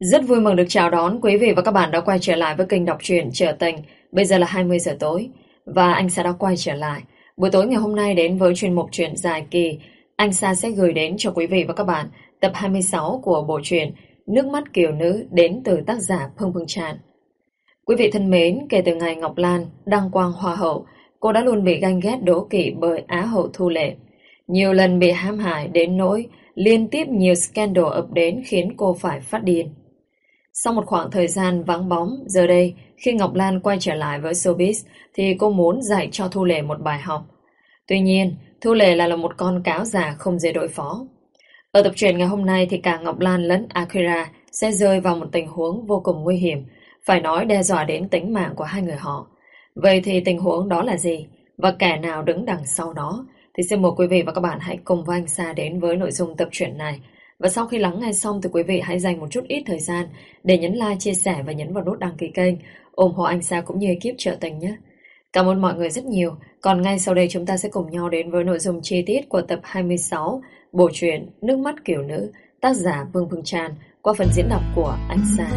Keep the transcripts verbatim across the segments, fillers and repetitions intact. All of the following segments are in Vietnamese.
Rất vui mừng được chào đón quý vị và các bạn đã quay trở lại với kênh đọc truyện Trở Tình. Bây giờ là hai mươi giờ tối và anh Sa đã quay trở lại. Buổi tối ngày hôm nay đến với chuyên mục truyện dài kỳ, anh Sa sẽ gửi đến cho quý vị và các bạn tập hai mươi sáu của bộ truyện Nước mắt kiều nữ đến từ tác giả Phương Phương Tràn. Quý vị thân mến, kể từ ngày Ngọc Lan đăng quang hoa hậu, cô đã luôn bị ganh ghét đố kỵ bởi Á hậu Thu Lệ. Nhiều lần bị hãm hại đến nỗi liên tiếp nhiều scandal ập đến khiến cô phải phát điên. Sau một khoảng thời gian vắng bóng, giờ đây, khi Ngọc Lan quay trở lại với showbiz, thì cô muốn dạy cho Thu Lệ một bài học. Tuy nhiên, Thu Lệ lại là một con cáo già không dễ đối phó. Ở tập truyện ngày hôm nay thì cả Ngọc Lan lẫn Akira sẽ rơi vào một tình huống vô cùng nguy hiểm, phải nói đe dọa đến tính mạng của hai người họ. Vậy thì tình huống đó là gì? Và kẻ nào đứng đằng sau đó? Thì xin mời quý vị và các bạn hãy cùng với anh Sa đến với nội dung tập truyện này. Và sau khi lắng nghe xong thì quý vị hãy dành một chút ít thời gian để nhấn like, chia sẻ và nhấn vào nút đăng ký kênh, ủng hộ anh Sa cũng như ekip Trở Tình nhé. Cảm ơn mọi người rất nhiều. Còn ngay sau đây chúng ta sẽ cùng nhau đến với nội dung chi tiết của tập hai mươi sáu bộ truyện Nước mắt kiều nữ, tác giả Vương Phương Tràn, qua phần diễn đọc của anh Sa.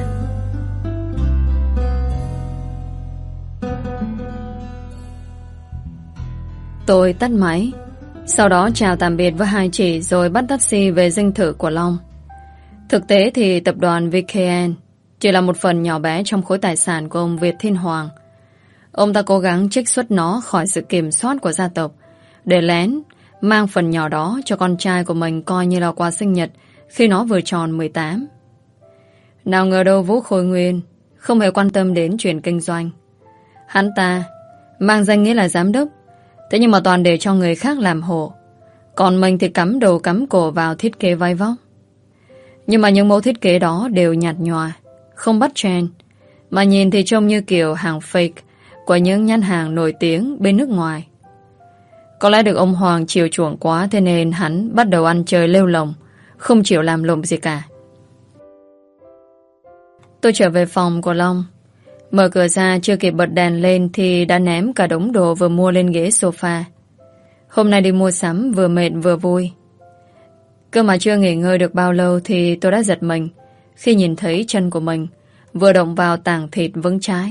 Tôi tắt máy, sau đó chào tạm biệt với hai chị rồi bắt taxi về dinh thự của Long. Thực tế thì tập đoàn vê ca en chỉ là một phần nhỏ bé trong khối tài sản của ông Việt Thiên Hoàng. Ông ta cố gắng trích xuất nó khỏi sự kiểm soát của gia tộc để lén mang phần nhỏ đó cho con trai của mình coi như là quà sinh nhật khi nó vừa tròn mười tám. Nào ngờ đâu Vũ Khôi Nguyên không hề quan tâm đến chuyện kinh doanh. Hắn ta mang danh nghĩa là giám đốc, thế nhưng mà toàn để cho người khác làm hộ. Còn mình thì cắm đầu cắm cổ vào thiết kế vai vóc. Nhưng mà những mẫu thiết kế đó đều nhạt nhòa, không bắt trend, mà nhìn thì trông như kiểu hàng fake của những nhãn hàng nổi tiếng bên nước ngoài. Có lẽ được ông Hoàng chiều chuộng quá, thế nên hắn bắt đầu ăn chơi lêu lồng, không chịu làm lụng gì cả. Tôi trở về phòng của Long. Mở cửa ra chưa kịp bật đèn lên thì đã ném cả đống đồ vừa mua lên ghế sofa. Hôm nay đi mua sắm vừa mệt vừa vui. Cơ mà chưa nghỉ ngơi được bao lâu thì tôi đã giật mình khi nhìn thấy chân của mình vừa động vào tảng thịt vững trái.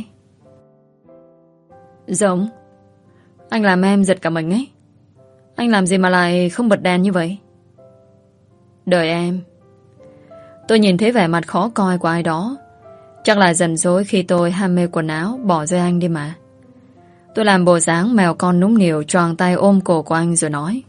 Giống anh làm em giật cả mình ấy. Anh làm gì mà lại không bật đèn như vậy? Đợi em. Tôi nhìn thấy vẻ mặt khó coi của ai đó. Chắc là giận dỗi khi tôi ham mê quần áo bỏ rơi anh đi mà. Tôi làm bộ dáng mèo con nũng nịu, choàng tay ôm cổ của anh rồi nói: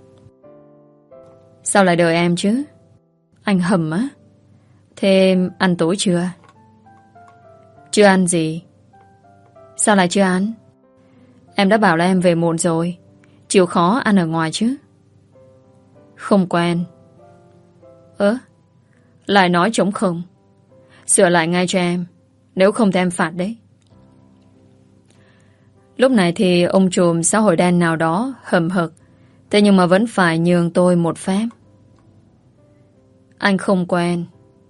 Sao lại đợi em chứ? Anh hầm á. Thế ăn tối chưa? Chưa ăn gì? Sao lại chưa ăn? Em đã bảo là em về muộn rồi, chịu khó ăn ở ngoài chứ. Không quen. Ơ, lại nói trống không. Sửa lại ngay cho em, nếu không thì em phạt đấy. Lúc này thì ông trùm xã hội đen nào đó hầm hực, thế nhưng mà vẫn phải nhường tôi một phép. Anh không quen.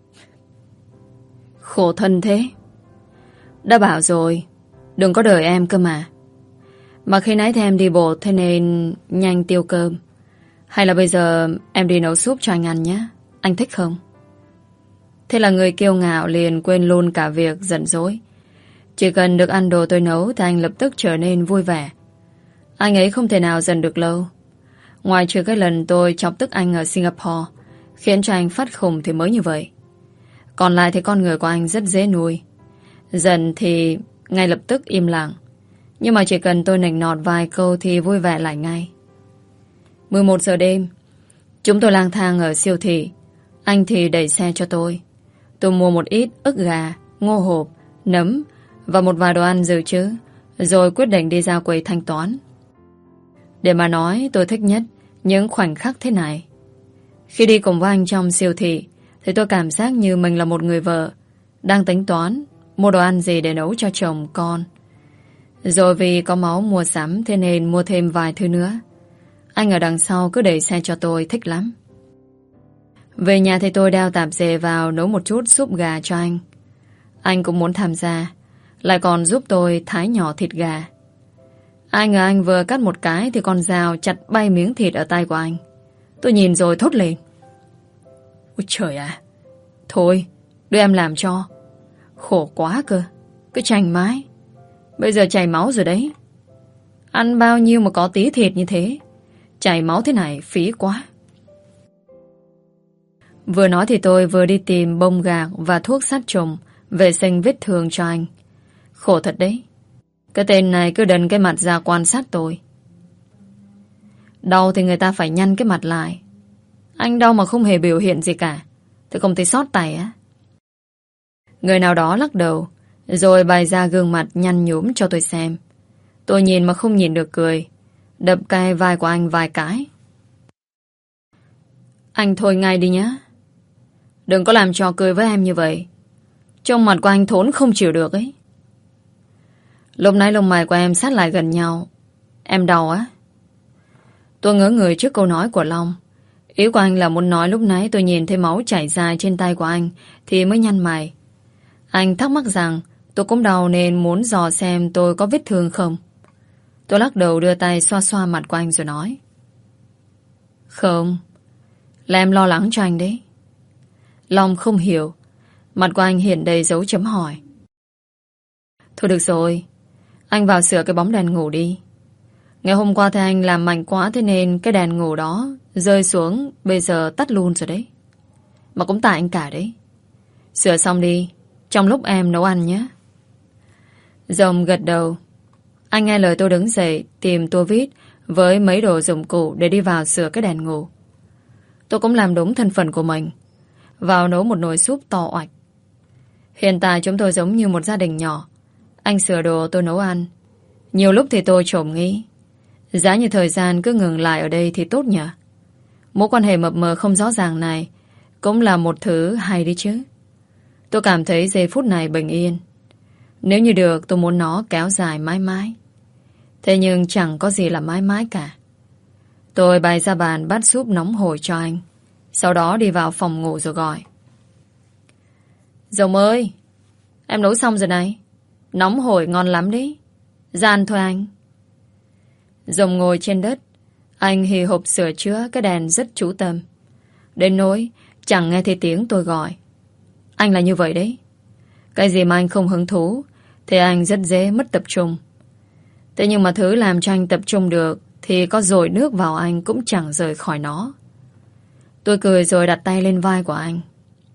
Khổ thân thế. Đã bảo rồi, đừng có đợi em cơ mà. Mà khi nãy thì em đi bộ, thế nên nhanh tiêu cơm. Hay là bây giờ em đi nấu súp cho anh ăn nhé. Anh thích không? Thế là người kiêu ngạo liền quên luôn cả việc giận dỗi. Chỉ cần được ăn đồ tôi nấu thì anh lập tức trở nên vui vẻ. Anh ấy không thể nào giận được lâu. Ngoài trừ cái lần tôi chọc tức anh ở Singapore, khiến cho anh phát khùng thì mới như vậy. Còn lại thì con người của anh rất dễ nuôi. Giận thì ngay lập tức im lặng. Nhưng mà chỉ cần tôi nịnh nọt vài câu thì vui vẻ lại ngay. mười một giờ đêm, chúng tôi lang thang ở siêu thị. Anh thì đẩy xe cho tôi. Tôi mua một ít ức gà, ngô hộp, nấm và một vài đồ ăn dự trữ, rồi quyết định đi ra quầy thanh toán. Để mà nói, tôi thích nhất những khoảnh khắc thế này. Khi đi cùng với anh trong siêu thị thì tôi cảm giác như mình là một người vợ đang tính toán mua đồ ăn gì để nấu cho chồng con. Rồi vì có máu mua sắm, thế nên mua thêm vài thứ nữa. Anh ở đằng sau cứ đẩy xe cho tôi, thích lắm. Về nhà thì tôi đeo tạp dề vào nấu một chút súp gà cho anh. Anh cũng muốn tham gia, lại còn giúp tôi thái nhỏ thịt gà. Ai ngờ anh vừa cắt một cái thì con dao chặt bay miếng thịt ở tay của anh. Tôi nhìn rồi thốt lên: Ôi trời à! Thôi, Đưa em làm cho. Khổ quá cơ. Cứ chành mãi. Bây giờ chảy máu rồi đấy. Ăn bao nhiêu mà có tí thịt như thế. Chảy máu thế này phí quá. Vừa nói thì tôi vừa đi tìm bông gạc và thuốc sát trùng, vệ sinh vết thương cho anh. Khổ thật đấy. Cái tên này cứ đần cái mặt ra quan sát tôi. Đau thì người ta phải nhăn cái mặt lại. Anh đau mà không hề biểu hiện gì cả. Tôi không thấy sót tay á. Người nào đó lắc đầu, rồi bày ra gương mặt nhăn nhúm cho tôi xem. Tôi nhìn mà không nhìn được cười, đập cay vai của anh vài cái. Anh thôi ngay đi nhé. Đừng có làm trò cười với em như vậy. Trong mặt của anh thốn không chịu được ấy. Lúc nãy lông mày của em sát lại gần nhau. Em đau á? Tôi ngỡ người trước câu nói của Long. Ý của anh là muốn nói lúc nãy tôi nhìn thấy máu chảy dài trên tay của anh thì mới nhăn mày. Anh thắc mắc rằng tôi cũng đau nên muốn dò xem tôi có vết thương không. Tôi lắc đầu đưa tay xoa xoa mặt của anh rồi nói. Không, là em lo lắng cho anh đấy. Long không hiểu. Mặt của anh hiện đầy dấu chấm hỏi. Thôi được rồi, anh vào sửa cái bóng đèn ngủ đi. Ngày hôm qua thì anh làm mạnh quá, thế nên cái đèn ngủ đó rơi xuống, bây giờ tắt luôn rồi đấy. Mà cũng tại anh cả đấy. Sửa xong đi, trong lúc em nấu ăn nhé. Rồng gật đầu. Anh nghe lời tôi đứng dậy tìm tua vít với mấy đồ dụng cụ để đi vào sửa cái đèn ngủ. Tôi cũng làm đúng thân phận của mình, vào nấu một nồi súp to oạch. Hiện tại chúng tôi giống như một gia đình nhỏ. Anh sửa đồ, tôi nấu ăn. Nhiều lúc thì tôi trộm nghĩ, giá như thời gian cứ ngừng lại ở đây thì tốt nhỉ. Mối quan hệ mập mờ không rõ ràng này cũng là một thứ hay đi chứ. Tôi cảm thấy giây phút này bình yên. Nếu như được tôi muốn nó kéo dài mãi mãi. Thế nhưng chẳng có gì là mãi mãi cả. Tôi bày ra bàn bát súp nóng hổi cho anh, sau đó đi vào phòng ngủ rồi gọi. Rồng ơi, em nấu xong rồi này. Nóng hổi ngon lắm đấy. Gian thôi anh. Rồng ngồi trên đất. Anh hì hục sửa chữa cái đèn rất chú tâm, đến nỗi chẳng nghe thấy tiếng tôi gọi. Anh là như vậy đấy. Cái gì mà anh không hứng thú thì anh rất dễ mất tập trung. Thế nhưng mà thứ làm cho anh tập trung được thì có dội nước vào anh cũng chẳng rời khỏi nó. Tôi cười rồi đặt tay lên vai của anh.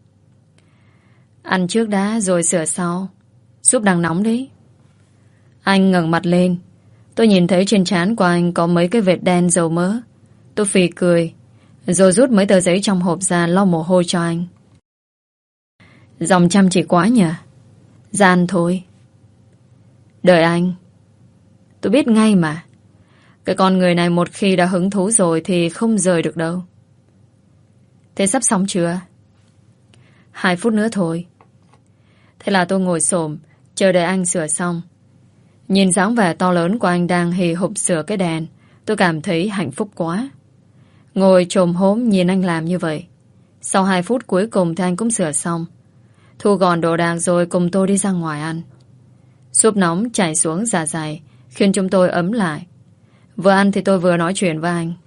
Ăn trước đã rồi sửa sau. Súp đang nóng đấy. Anh ngẩng mặt lên. Tôi nhìn thấy trên trán của anh có mấy cái vệt đen dầu mỡ. Tôi phì cười, rồi rút mấy tờ giấy trong hộp ra lau mồ hôi cho anh. Dòng chăm chỉ quá nhỉ. Gian thôi. Đợi anh. Tôi biết ngay mà. Cái con người này một khi đã hứng thú rồi thì không rời được đâu. Thế sắp xong chưa? Hai phút nữa thôi. Thế là tôi ngồi xổm chờ đợi anh sửa xong. Nhìn dáng vẻ to lớn của anh đang hì hục sửa cái đèn, tôi cảm thấy hạnh phúc quá. Ngồi chồm hốm nhìn anh làm như vậy. Sau hai phút cuối cùng thì anh cũng sửa xong, thu gọn đồ đạc rồi cùng tôi đi ra ngoài ăn. Súp nóng chảy xuống dạ dày khiến chúng tôi ấm lại. Vừa ăn thì tôi vừa nói chuyện với anh.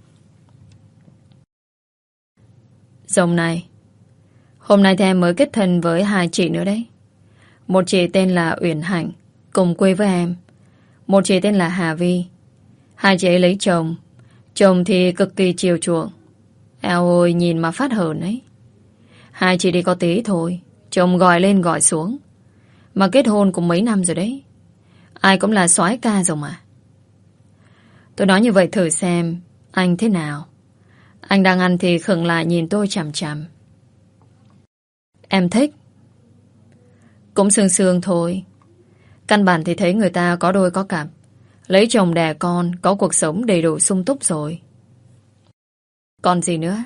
Rồng này, hôm nay thì em mới kết thân với hai chị nữa đấy. Một chị tên là Uyển Hạnh, cùng quê với em. Một chị tên là Hà Vi. Hai chị ấy lấy chồng. Chồng thì cực kỳ chiều chuộng. Eo ôi, nhìn mà phát hờn ấy. Hai chị đi có tí thôi, chồng gọi lên gọi xuống. Mà kết hôn cũng mấy năm rồi đấy. Ai cũng là soái ca rồi mà. Tôi nói như vậy thử xem anh thế nào. Anh đang ăn thì khựng lại nhìn tôi chằm chằm. Em thích. Cũng sương sương thôi. Căn bản thì thấy người ta có đôi có cặp, lấy chồng đẻ con, có cuộc sống đầy đủ sung túc rồi. Còn gì nữa?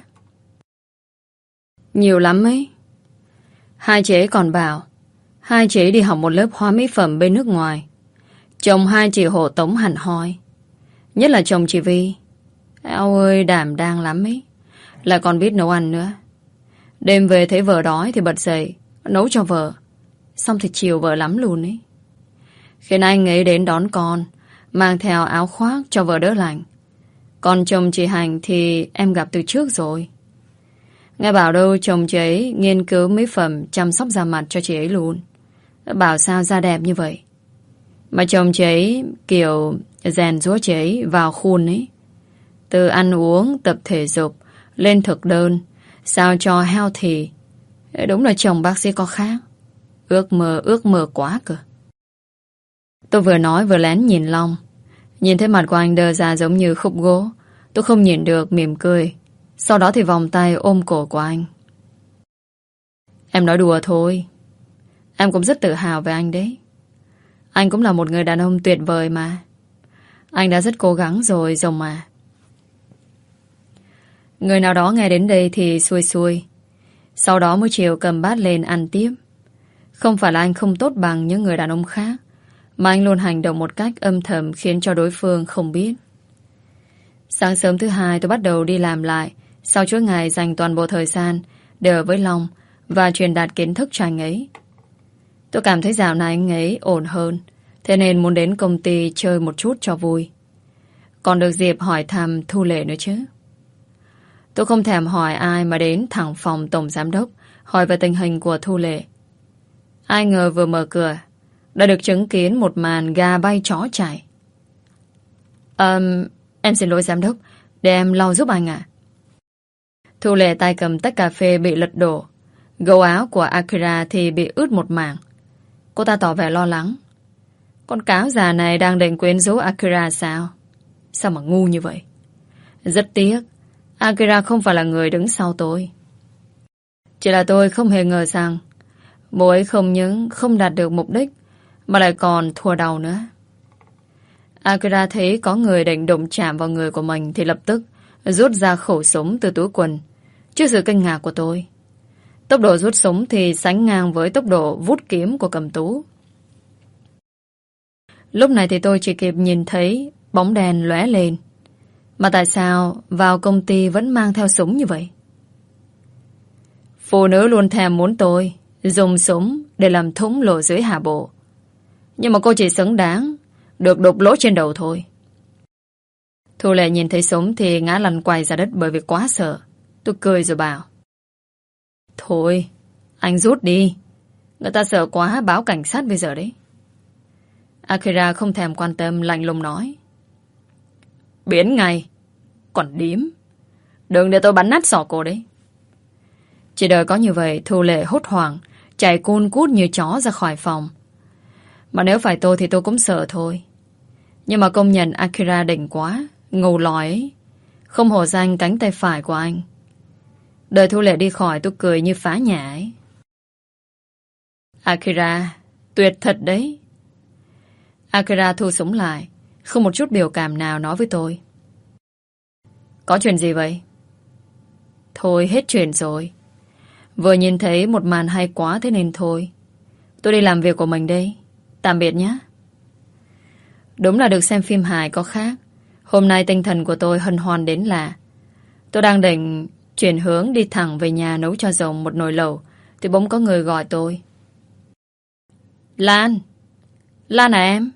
Nhiều lắm ấy. Hai chị ấy còn bảo hai chị ấy đi học một lớp hóa mỹ phẩm bên nước ngoài. Chồng hai chị hộ tống hẳn hoi. Nhất là chồng chị Vi. Eo ơi, đảm đang lắm ấy. Lại còn biết nấu ăn nữa. Đêm về thấy vợ đói thì bật dậy nấu cho vợ. Xong thì chiều vợ lắm luôn ấy. Khiến anh ấy đến đón con, mang theo áo khoác cho vợ đỡ lạnh. Còn chồng chị Hành thì em gặp từ trước rồi. Nghe bảo đâu chồng chị ấy nghiên cứu mỹ phẩm chăm sóc da mặt cho chị ấy luôn. Bảo sao da đẹp như vậy. Mà chồng chị ấy kiểu rèn giũa chị ấy vào khuôn ấy. Từ ăn uống, tập thể dục, lên thực đơn, sao cho healthy. Đúng là chồng bác sĩ có khác. Ước mơ, ước mơ quá cơ. Tôi vừa nói vừa lén nhìn Long. Nhìn thấy mặt của anh đơ ra giống như khúc gỗ. Tôi không nhìn được, mỉm cười. Sau đó thì vòng tay ôm cổ của anh. Em nói đùa thôi. Em cũng rất tự hào về anh đấy. Anh cũng là một người đàn ông tuyệt vời mà. Anh đã rất cố gắng rồi, Rồng mà. Người nào đó nghe đến đây thì xuôi xuôi. Sau đó mới chiều cầm bát lên ăn tiếp. Không phải là anh không tốt bằng những người đàn ông khác, mà anh luôn hành động một cách âm thầm khiến cho đối phương không biết. Sáng sớm thứ hai tôi bắt đầu đi làm lại. Sau chuỗi ngày dành toàn bộ thời gian để ở với Long và truyền đạt kiến thức cho anh ấy. Tôi cảm thấy dạo này anh ấy ổn hơn, thế nên muốn đến công ty chơi một chút cho vui. Còn được dịp hỏi thăm Thu Lệ nữa chứ. Tôi không thèm hỏi ai mà đến thẳng phòng tổng giám đốc hỏi về tình hình của Thu Lệ. Ai ngờ vừa mở cửa đã được chứng kiến một màn gà bay chó chạy. um, Em xin lỗi giám đốc, để em lau giúp anh ạ. Thu Lệ tay cầm tách cà phê bị lật đổ. Gấu áo của Akira thì bị ướt một mảng. Cô ta tỏ vẻ lo lắng. Con cáo già này đang định quyến rũ Akira sao? Sao mà ngu như vậy? Rất tiếc, Akira không phải là người đứng sau tôi. Chỉ là tôi không hề ngờ rằng cô ấy không những không đạt được mục đích mà lại còn thua đầu nữa. Akira thấy có người định đụng chạm vào người của mình thì lập tức rút ra khẩu súng từ túi quần. Trước sự kinh ngạc của tôi, tốc độ rút súng thì sánh ngang với tốc độ vút kiếm của Cầm Tú. Lúc này thì tôi chỉ kịp nhìn thấy bóng đèn lóe lên. Mà tại sao vào công ty vẫn mang theo súng như vậy? Phụ nữ luôn thèm muốn tôi dùng súng để làm thúng lộ dưới hạ bộ. Nhưng mà cô chỉ xứng đáng được đục lỗ trên đầu thôi. Thu Lệ nhìn thấy súng thì ngã lăn quay ra đất bởi vì quá sợ. Tôi cười rồi bảo: Thôi, anh rút đi. Người ta sợ quá báo cảnh sát bây giờ đấy. Akira không thèm quan tâm, lạnh lùng nói: Biến ngay. Còn điếm. Đừng để tôi bắn nát sọ cô đấy. Chỉ đợi có như vậy, Thu Lệ hốt hoảng chạy cun cút như chó ra khỏi phòng. Mà nếu phải tôi thì tôi cũng sợ thôi. Nhưng mà công nhận Akira đỉnh quá, ngầu lòi ấy. Không hổ danh cánh tay phải của anh. Đợi Thu Lệ đi khỏi tôi cười như phá nhà ấy. Akira, tuyệt thật đấy. Akira thu súng lại, không một chút biểu cảm nào nói với tôi: Có chuyện gì vậy? Thôi hết chuyện rồi. Vừa nhìn thấy một màn hay quá thế nên thôi. Tôi đi làm việc của mình đây. Tạm biệt nhé. Đúng là được xem phim hài có khác. Hôm nay tinh thần của tôi hân hoan đến lạ. Tôi đang định chuyển hướng đi thẳng về nhà nấu cho Rồng một nồi lẩu thì bỗng có người gọi tôi. Lan! Lan à em?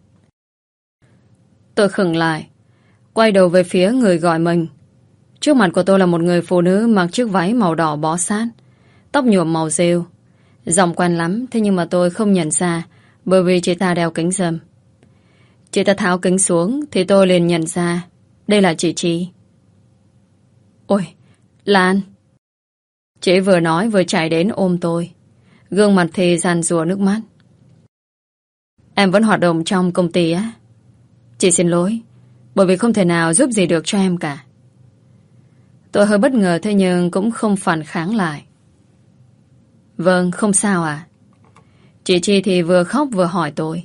Tôi khựng lại, quay đầu về phía người gọi mình. Trước mặt của tôi là một người phụ nữ mặc chiếc váy màu đỏ bó sát, tóc nhuộm màu rêu. Giọng quen lắm, thế nhưng mà tôi không nhận ra bởi vì chị ta đeo kính râm. Chị ta tháo kính xuống thì tôi liền nhận ra đây là chị Chi. Ôi, Lan! Chị vừa nói vừa chạy đến ôm tôi, gương mặt thì giàn giụa nước mắt. Em vẫn hoạt động trong công ty á? Chị xin lỗi, bởi vì không thể nào giúp gì được cho em cả. Tôi hơi bất ngờ thế nhưng cũng không phản kháng lại. Vâng, không sao à? Chị Chi thì vừa khóc vừa hỏi tôi.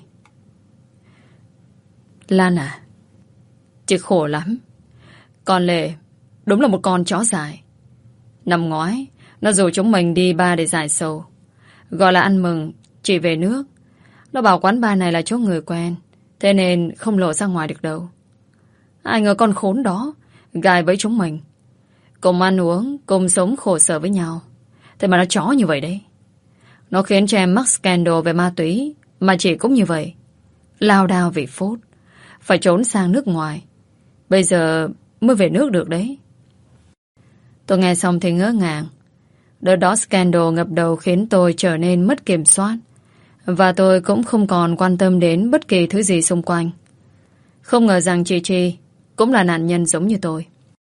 Lan à, chị khổ lắm. Con Lệ đúng là một con chó dại. Năm ngoái nó rủ chúng mình đi bar để giải sầu, gọi là ăn mừng chị về nước. Nó bảo quán bar này là chỗ người quen, thế nên không lộ ra ngoài được đâu. Ai ngờ con khốn đó gài với chúng mình, cùng ăn uống, cùng sống khổ sở với nhau. Thế mà nó chó như vậy đấy. Nó khiến cho em mắc scandal về ma túy, mà chị cũng như vậy. Lao đao vì phốt, phải trốn sang nước ngoài. Bây giờ mới về nước được đấy. Tôi nghe xong thì ngỡ ngàng. Đợt đó scandal ngập đầu khiến tôi trở nên mất kiểm soát. Và tôi cũng không còn quan tâm đến bất kỳ thứ gì xung quanh. Không ngờ rằng chị Chi cũng là nạn nhân giống như tôi.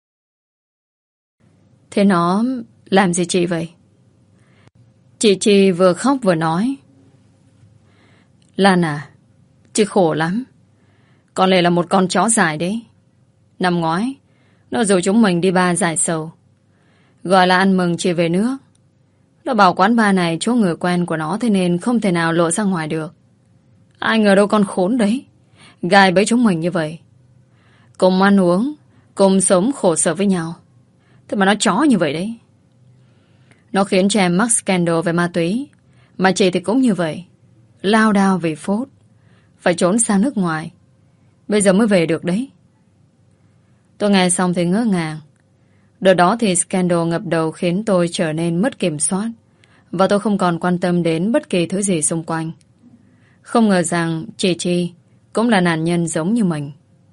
Thế nó làm gì chị vậy? Chị Chi vừa khóc vừa nói. Lan à, chị khổ lắm. Con Lê là một con chó dại đấy. Năm ngoái nó rủ chúng mình đi bar giải sầu, gọi là ăn mừng chị về nước. Nó bảo quán bar này chỗ người quen của nó, thế nên không thể nào lộ ra ngoài được. Ai ngờ đâu con khốn đấy gài bẫy chúng mình như vậy. Cùng ăn uống, cùng sống khổ sở với nhau. Thế mà nó chó như vậy đấy. Nó khiến cho em mắc scandal về ma túy. Mà chị thì cũng như vậy. Lao đao vì phốt, phải trốn sang nước ngoài. Bây giờ mới về được đấy. Tôi nghe xong thì ngỡ ngàng. Đợt đó thì scandal ngập đầu khiến tôi trở nên mất kiểm soát. Và tôi không còn quan tâm đến bất kỳ thứ gì xung quanh. Không ngờ rằng chị Chi cũng là nạn nhân giống như mình.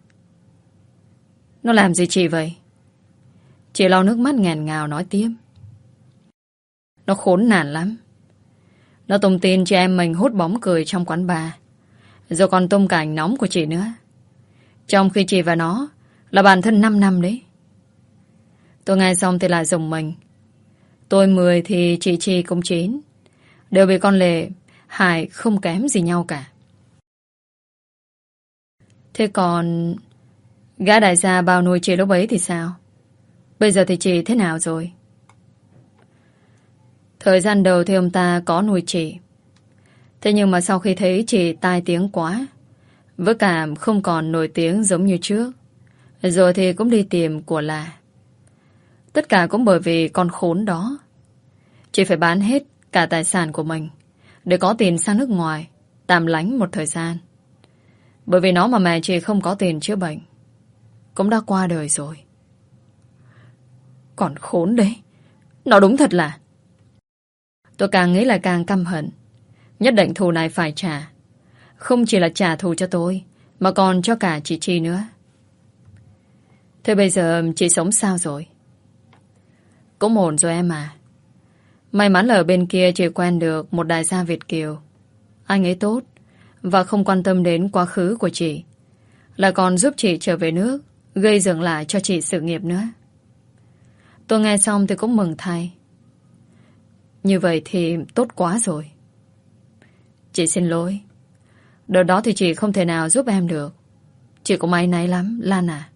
Nó làm gì chị vậy? Chị lau nước mắt nghẹn ngào nói tiếp. Nó khốn nạn lắm. Nó tung tin cho em mình hút bóng cười trong quán bar, rồi còn tung cả ảnh nóng của chị nữa. Trong khi chị và nó là bạn thân năm năm đấy. Tôi nghe xong thì lại rùng mình. Tôi mười thì chị Chi cũng chín. Đều bị con Lệ hại không kém gì nhau cả. Thế còn gã đại gia bao nuôi chị lúc ấy thì sao? Bây giờ thì chị thế nào rồi? Thời gian đầu thì ông ta có nuôi chị. Thế nhưng mà sau khi thấy chị tai tiếng quá, với cả không còn nổi tiếng giống như trước, rồi thì cũng đi tìm của là. Tất cả cũng bởi vì con khốn đó. Chị phải bán hết cả tài sản của mình để có tiền sang nước ngoài tạm lánh một thời gian. Bởi vì nó mà mẹ chị không có tiền chữa bệnh, cũng đã qua đời rồi. Còn khốn đấy. Nó đúng thật là. Tôi càng nghĩ lại càng căm hận. Nhất định thù này phải trả. Không chỉ là trả thù cho tôi, mà còn cho cả chị Chi nữa. Thế bây giờ chị sống sao rồi? Cũng ổn rồi em à. May mắn là ở bên kia chị quen được một đại gia Việt kiều. Anh ấy tốt và không quan tâm đến quá khứ của chị, lại còn giúp chị trở về nước, gây dựng lại cho chị sự nghiệp nữa. Tôi nghe xong thì cũng mừng thay. Như vậy thì tốt quá rồi. Chị xin lỗi. Đợt đó thì chị không thể nào giúp em được. Chị cũng áy náy lắm, Lan à.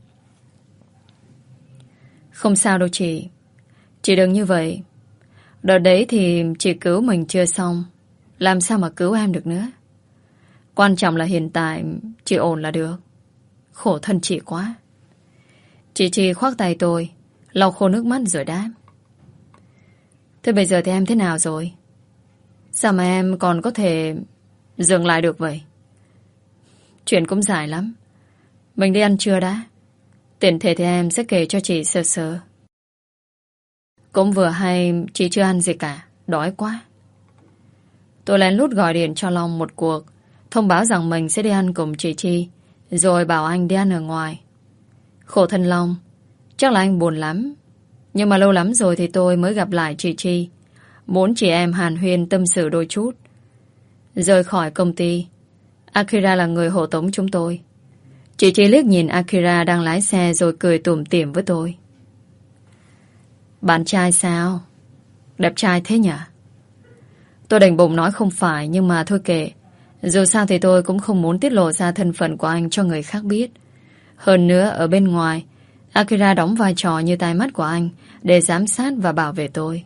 Không sao đâu chị. Chị đừng như vậy. Đợt đấy thì chị cứu mình chưa xong, làm sao mà cứu em được nữa. Quan trọng là hiện tại chị ổn là được. Khổ thân chị quá. Chị Chi khoác tay tôi, lau khô nước mắt rồi đáp. Thế bây giờ thì em thế nào rồi? Sao mà em còn có thể dừng lại được vậy? Chuyện cũng dài lắm. Mình đi ăn trưa đã. Tiện thể thì em sẽ kể cho chị sơ sơ. Cũng vừa hay chị chưa ăn gì cả, đói quá. Tôi lén lút gọi điện cho Long một cuộc, thông báo rằng mình sẽ đi ăn cùng chị Chi, rồi bảo anh đi ăn ở ngoài. Khổ thân Long, chắc là anh buồn lắm. Nhưng mà lâu lắm rồi thì tôi mới gặp lại chị Chi, muốn chị em hàn huyên tâm sự đôi chút. Rời khỏi công ty, Akira là người hộ tống chúng tôi. Chị Chi liếc nhìn Akira đang lái xe rồi cười tủm tỉm với tôi. Bạn trai sao? Đẹp trai thế nhỉ? Tôi đành bụng nói không phải, nhưng mà thôi kệ. Dù sao thì tôi cũng không muốn tiết lộ ra thân phận của anh cho người khác biết. Hơn nữa, ở bên ngoài, Akira đóng vai trò như tai mắt của anh để giám sát và bảo vệ tôi.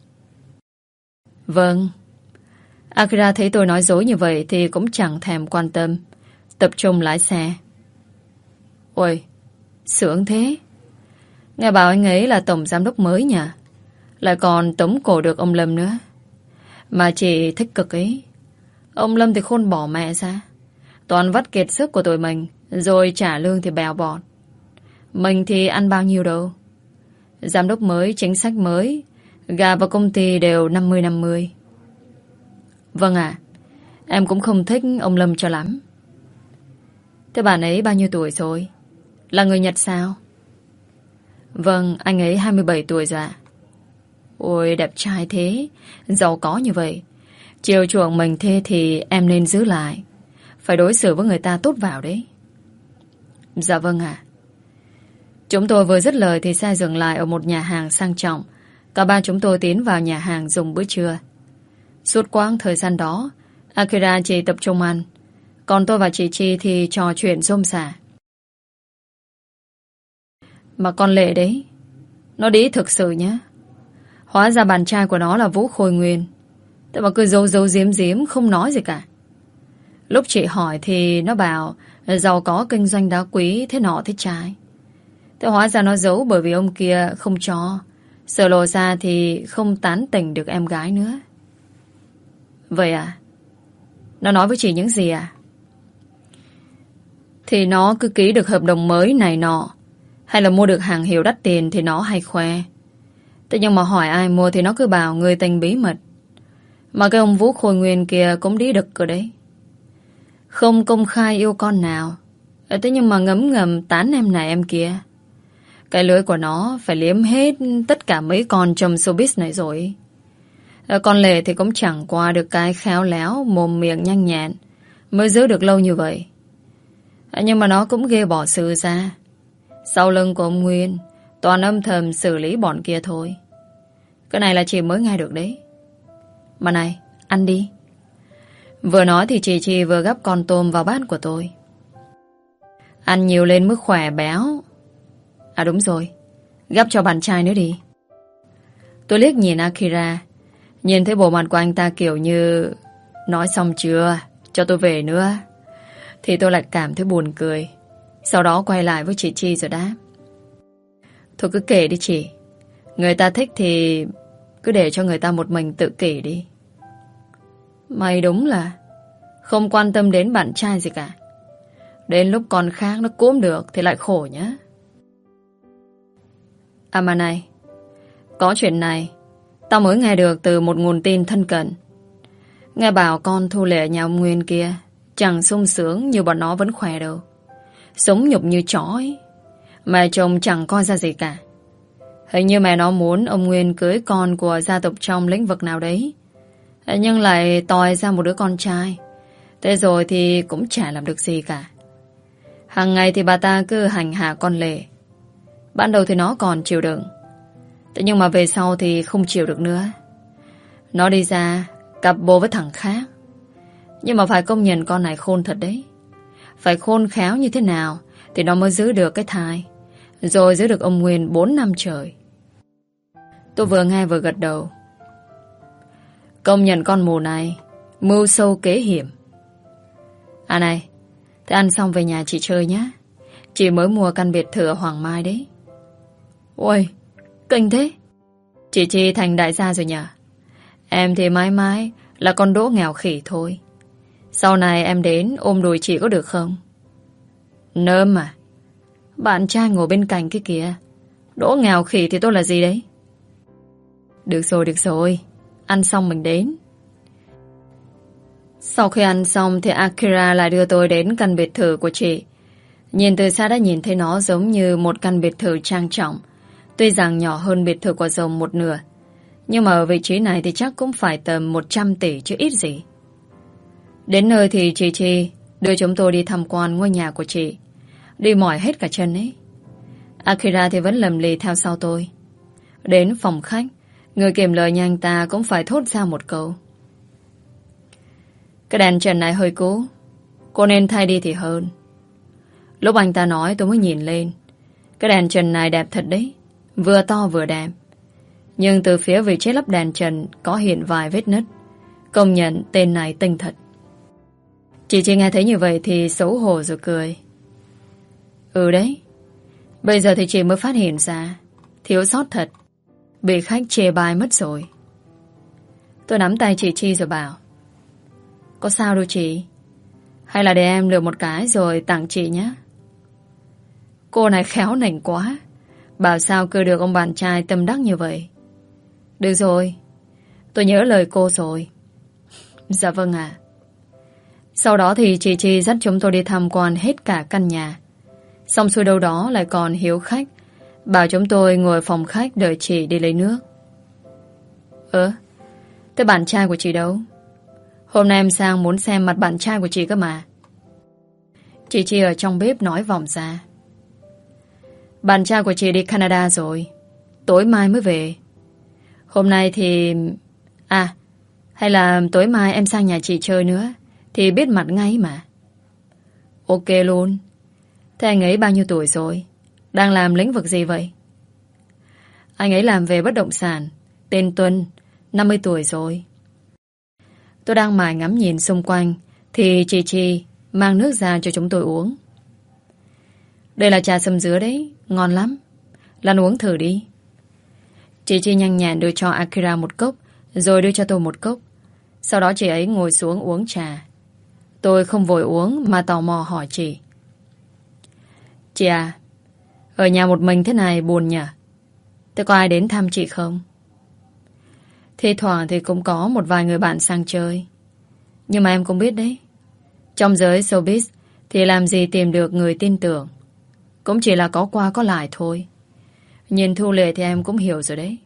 Vâng. Akira thấy tôi nói dối như vậy thì cũng chẳng thèm quan tâm, tập trung lái xe. Ôi, sướng thế. Nghe bảo anh ấy là tổng giám đốc mới nhỉ? Lại còn tống cổ được ông Lâm nữa. Mà chị thích cực ấy. Ông Lâm thì khôn bỏ mẹ ra. Toàn vắt kiệt sức của tụi mình, rồi trả lương thì bèo bọt. Mình thì ăn bao nhiêu đâu. Giám đốc mới, chính sách mới, gà vào công ty đều năm mươi năm mươi. Vâng ạ. Em cũng không thích ông Lâm cho lắm. Thế bạn ấy bao nhiêu tuổi rồi? Là người Nhật sao? Vâng, anh ấy hai mươi bảy tuổi rồi ạ. Ôi, đẹp trai thế, giàu có như vậy. Chiều chuộng mình thế thì em nên giữ lại. Phải đối xử với người ta tốt vào đấy. Dạ vâng ạ. Chúng tôi vừa dứt lời thì xe dừng lại ở một nhà hàng sang trọng. Cả ba chúng tôi tiến vào nhà hàng dùng bữa trưa. Suốt quãng thời gian đó, Akira chỉ tập trung ăn, còn tôi và chị Chi thì trò chuyện rôm rả. Mà con Lệ đấy, nó đĩ thực sự nhá. Hóa ra bạn trai của nó là Vũ Khôi Nguyên. Thế mà cứ giấu giấu giếm giếm không nói gì cả. Lúc chị hỏi thì nó bảo giàu có kinh doanh đá quý thế nọ thế trái. Thế hóa ra nó giấu bởi vì ông kia không cho. Sợ lộ ra thì không tán tỉnh được em gái nữa. Vậy à? Nó nói với chị những gì à? Thì nó cứ ký được hợp đồng mới này nọ, hay là mua được hàng hiệu đắt tiền thì nó hay khoe. Thế nhưng mà hỏi ai mua thì nó cứ bảo người tình bí mật. Mà cái ông Vũ Khôi Nguyên kia cũng đi đực cơ đấy. Không công khai yêu con nào, thế nhưng mà ngấm ngầm tán em này em kia. Cái lưới của nó phải liếm hết tất cả mấy con trong showbiz này rồi. Con Lệ thì cũng chẳng qua được cái khéo léo, mồm miệng nhanh nhẹn mới giữ được lâu như vậy. Nhưng mà nó cũng ghê bỏ sự ra. Sau lưng của ông Nguyên toàn âm thầm xử lý bọn kia thôi. Cái này là chị mới nghe được đấy. Mà này, ăn đi. Vừa nói thì chị Chi vừa gắp con tôm vào bát của tôi. Ăn nhiều lên mức khỏe béo. À đúng rồi, gắp cho bạn trai nữa đi. Tôi liếc nhìn Akira, nhìn thấy bộ mặt của anh ta kiểu như nói xong chưa, cho tôi về nữa. Thì tôi lại cảm thấy buồn cười. Sau đó quay lại với chị Chi rồi đáp: Thôi cứ kể đi chị. Người ta thích thì cứ để cho người ta một mình tự kể đi. Mày đúng là không quan tâm đến bạn trai gì cả. Đến lúc con khác nó cúm được thì lại khổ nhá. À mà này, có chuyện này tao mới nghe được từ một nguồn tin thân cận. Nghe bảo con Thu Lệ nhà ông Nguyên kia chẳng sung sướng như bọn nó vẫn khỏe đâu. Sống nhục như chó ấy. Mà chồng chẳng coi ra gì cả. Hình như mẹ nó muốn ông Nguyên cưới con của gia tộc trong lĩnh vực nào đấy, nhưng lại tòi ra một đứa con trai. Thế rồi thì cũng chả làm được gì cả. Hàng ngày thì bà ta cứ hành hạ con Lệ. Ban đầu thì nó còn chịu đựng, thế nhưng mà về sau thì không chịu được nữa. Nó đi ra cặp bồ với thằng khác. Nhưng mà phải công nhận con này khôn thật đấy. Phải khôn khéo như thế nào thì nó mới giữ được cái thai, rồi giữ được ông Nguyên bốn năm trời. Tôi vừa nghe vừa gật đầu. Công nhận con mù này mưu sâu kế hiểm. À này, thế ăn xong về nhà chị chơi nhé. Chị mới mua căn biệt thự ở Hoàng Mai đấy. Ôi, kinh thế. Chị Chi thành đại gia rồi nhỉ? Em thì mãi mãi là con đỗ nghèo khỉ thôi. Sau này em đến ôm đùi chị có được không? Nơm à? Bạn trai ngồi bên cạnh cái kìa. Đỗ nghèo khỉ thì tôi là gì đấy? Được rồi, được rồi. Ăn xong mình đến. Sau khi ăn xong thì Akira lại đưa tôi đến căn biệt thự của chị. Nhìn từ xa đã nhìn thấy nó giống như một căn biệt thự trang trọng. Tuy rằng nhỏ hơn biệt thự của Rồng một nửa, nhưng mà ở vị trí này thì chắc cũng phải tầm một trăm tỷ chứ ít gì. Đến nơi thì chị Chi đưa chúng tôi đi tham quan ngôi nhà của chị. Đi mỏi hết cả chân ấy. Akira thì vẫn lầm lì theo sau tôi. Đến phòng khách, người kiệm lời như anh ta cũng phải thốt ra một câu: Cái đèn trần này hơi cũ, cô nên thay đi thì hơn. Lúc anh ta nói tôi mới nhìn lên. Cái đèn trần này đẹp thật đấy, vừa to vừa đẹp. Nhưng từ phía vị trí lắp đèn trần có hiện vài vết nứt. Công nhận tên này tinh thật. Chị chỉ nghe thấy như vậy thì xấu hổ rồi cười. Ừ đấy, bây giờ thì chị mới phát hiện ra thiếu sót thật. Bị khách chê bai mất rồi. Tôi nắm tay chị Chi rồi bảo: Có sao đâu chị. Hay là để em lựa một cái rồi tặng chị nhé. Cô này khéo nảnh quá. Bảo sao cứ được ông bạn trai tâm đắc như vậy. Được rồi, tôi nhớ lời cô rồi. Dạ vâng ạ. Sau đó thì chị Chi dắt chúng tôi đi tham quan hết cả căn nhà. Xong xuôi đâu đó lại còn hiếu khách Bảo chúng tôi ngồi phòng khách đợi chị đi lấy nước. Ơ, thế bạn trai của chị đâu? Hôm nay em sang muốn xem mặt bạn trai của chị cơ mà. Chị Chi ở trong bếp nói vọng ra. Bạn trai của chị đi Canada rồi, tối mai mới về. Hôm nay thì... À, hay là tối mai em sang nhà chị chơi nữa thì biết mặt ngay mà. Ok luôn. Thế anh ấy bao nhiêu tuổi rồi? Đang làm lĩnh vực gì vậy? Anh ấy làm về bất động sản. Tên Tuân, năm mươi tuổi rồi. Tôi đang mải ngắm nhìn xung quanh thì chị Chi mang nước ra cho chúng tôi uống. Đây là trà sâm dứa đấy, ngon lắm. Lan uống thử đi. Chị Chi nhanh nhẹn đưa cho Akira một cốc, rồi đưa cho tôi một cốc. Sau đó chị ấy ngồi xuống uống trà. Tôi không vội uống mà tò mò hỏi chị. Chị à, ở nhà một mình thế này buồn nhỉ? Thế có ai đến thăm chị không? Thi thoảng thì cũng có một vài người bạn sang chơi. Nhưng mà em cũng biết đấy, trong giới showbiz thì làm gì tìm được người tin tưởng. Cũng chỉ là có qua có lại thôi. Nhìn Thu Lệ thì em cũng hiểu rồi đấy.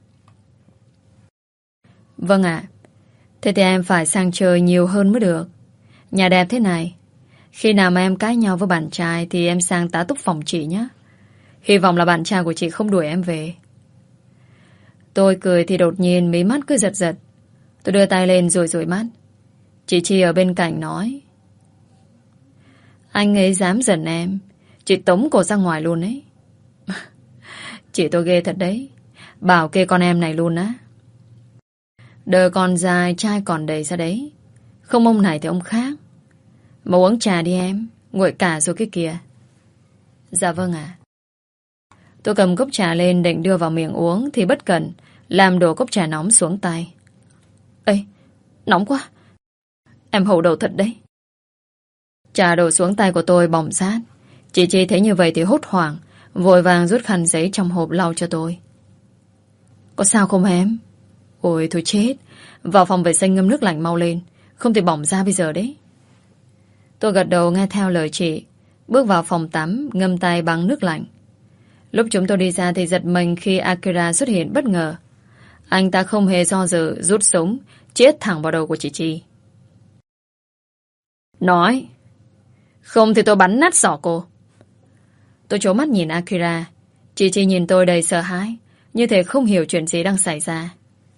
Vâng ạ. Thế thì em phải sang chơi nhiều hơn mới được. Nhà đẹp thế này, khi nào mà em cãi nhau với bạn trai thì em sang tá túc phòng chị nhé. Hy vọng là bạn trai của chị không đuổi em về. Tôi cười thì đột nhiên mí mắt cứ giật giật. Tôi đưa tay lên rồi dụi mắt. Chị Chi ở bên cạnh nói: Anh ấy dám giận em, chị tống cổ ra ngoài luôn ấy. Chị tôi ghê thật đấy. Bảo kê con em này luôn á. Đời còn dài, trai còn đầy ra đấy. Không ông này thì ông khác. Mà uống trà đi em, nguội cả rồi cái kìa. Dạ vâng ạ. Tôi cầm cốc trà lên định đưa vào miệng uống thì bất cẩn làm đổ cốc trà nóng xuống tay. Ê, nóng quá. Em hầu đầu thật đấy. Trà đổ xuống tay của tôi bỏng rát. Chị Chi thấy như vậy thì hốt hoảng, vội vàng rút khăn giấy trong hộp lau cho tôi. Có sao không em? Ôi thôi chết. Vào phòng vệ sinh ngâm nước lạnh mau lên, không thì bỏng ra bây giờ đấy. Tôi gật đầu nghe theo lời chị, bước vào phòng tắm ngâm tay bằng nước lạnh. Lúc chúng tôi đi ra thì giật mình khi Akira xuất hiện bất ngờ. Anh ta không hề do dự rút súng chĩa thẳng vào đầu của chị Chi. Nói, không thì tôi bắn nát sọ cô. Tôi trố mắt nhìn Akira. Chị Chi nhìn tôi đầy sợ hãi, như thể không hiểu chuyện gì đang xảy ra.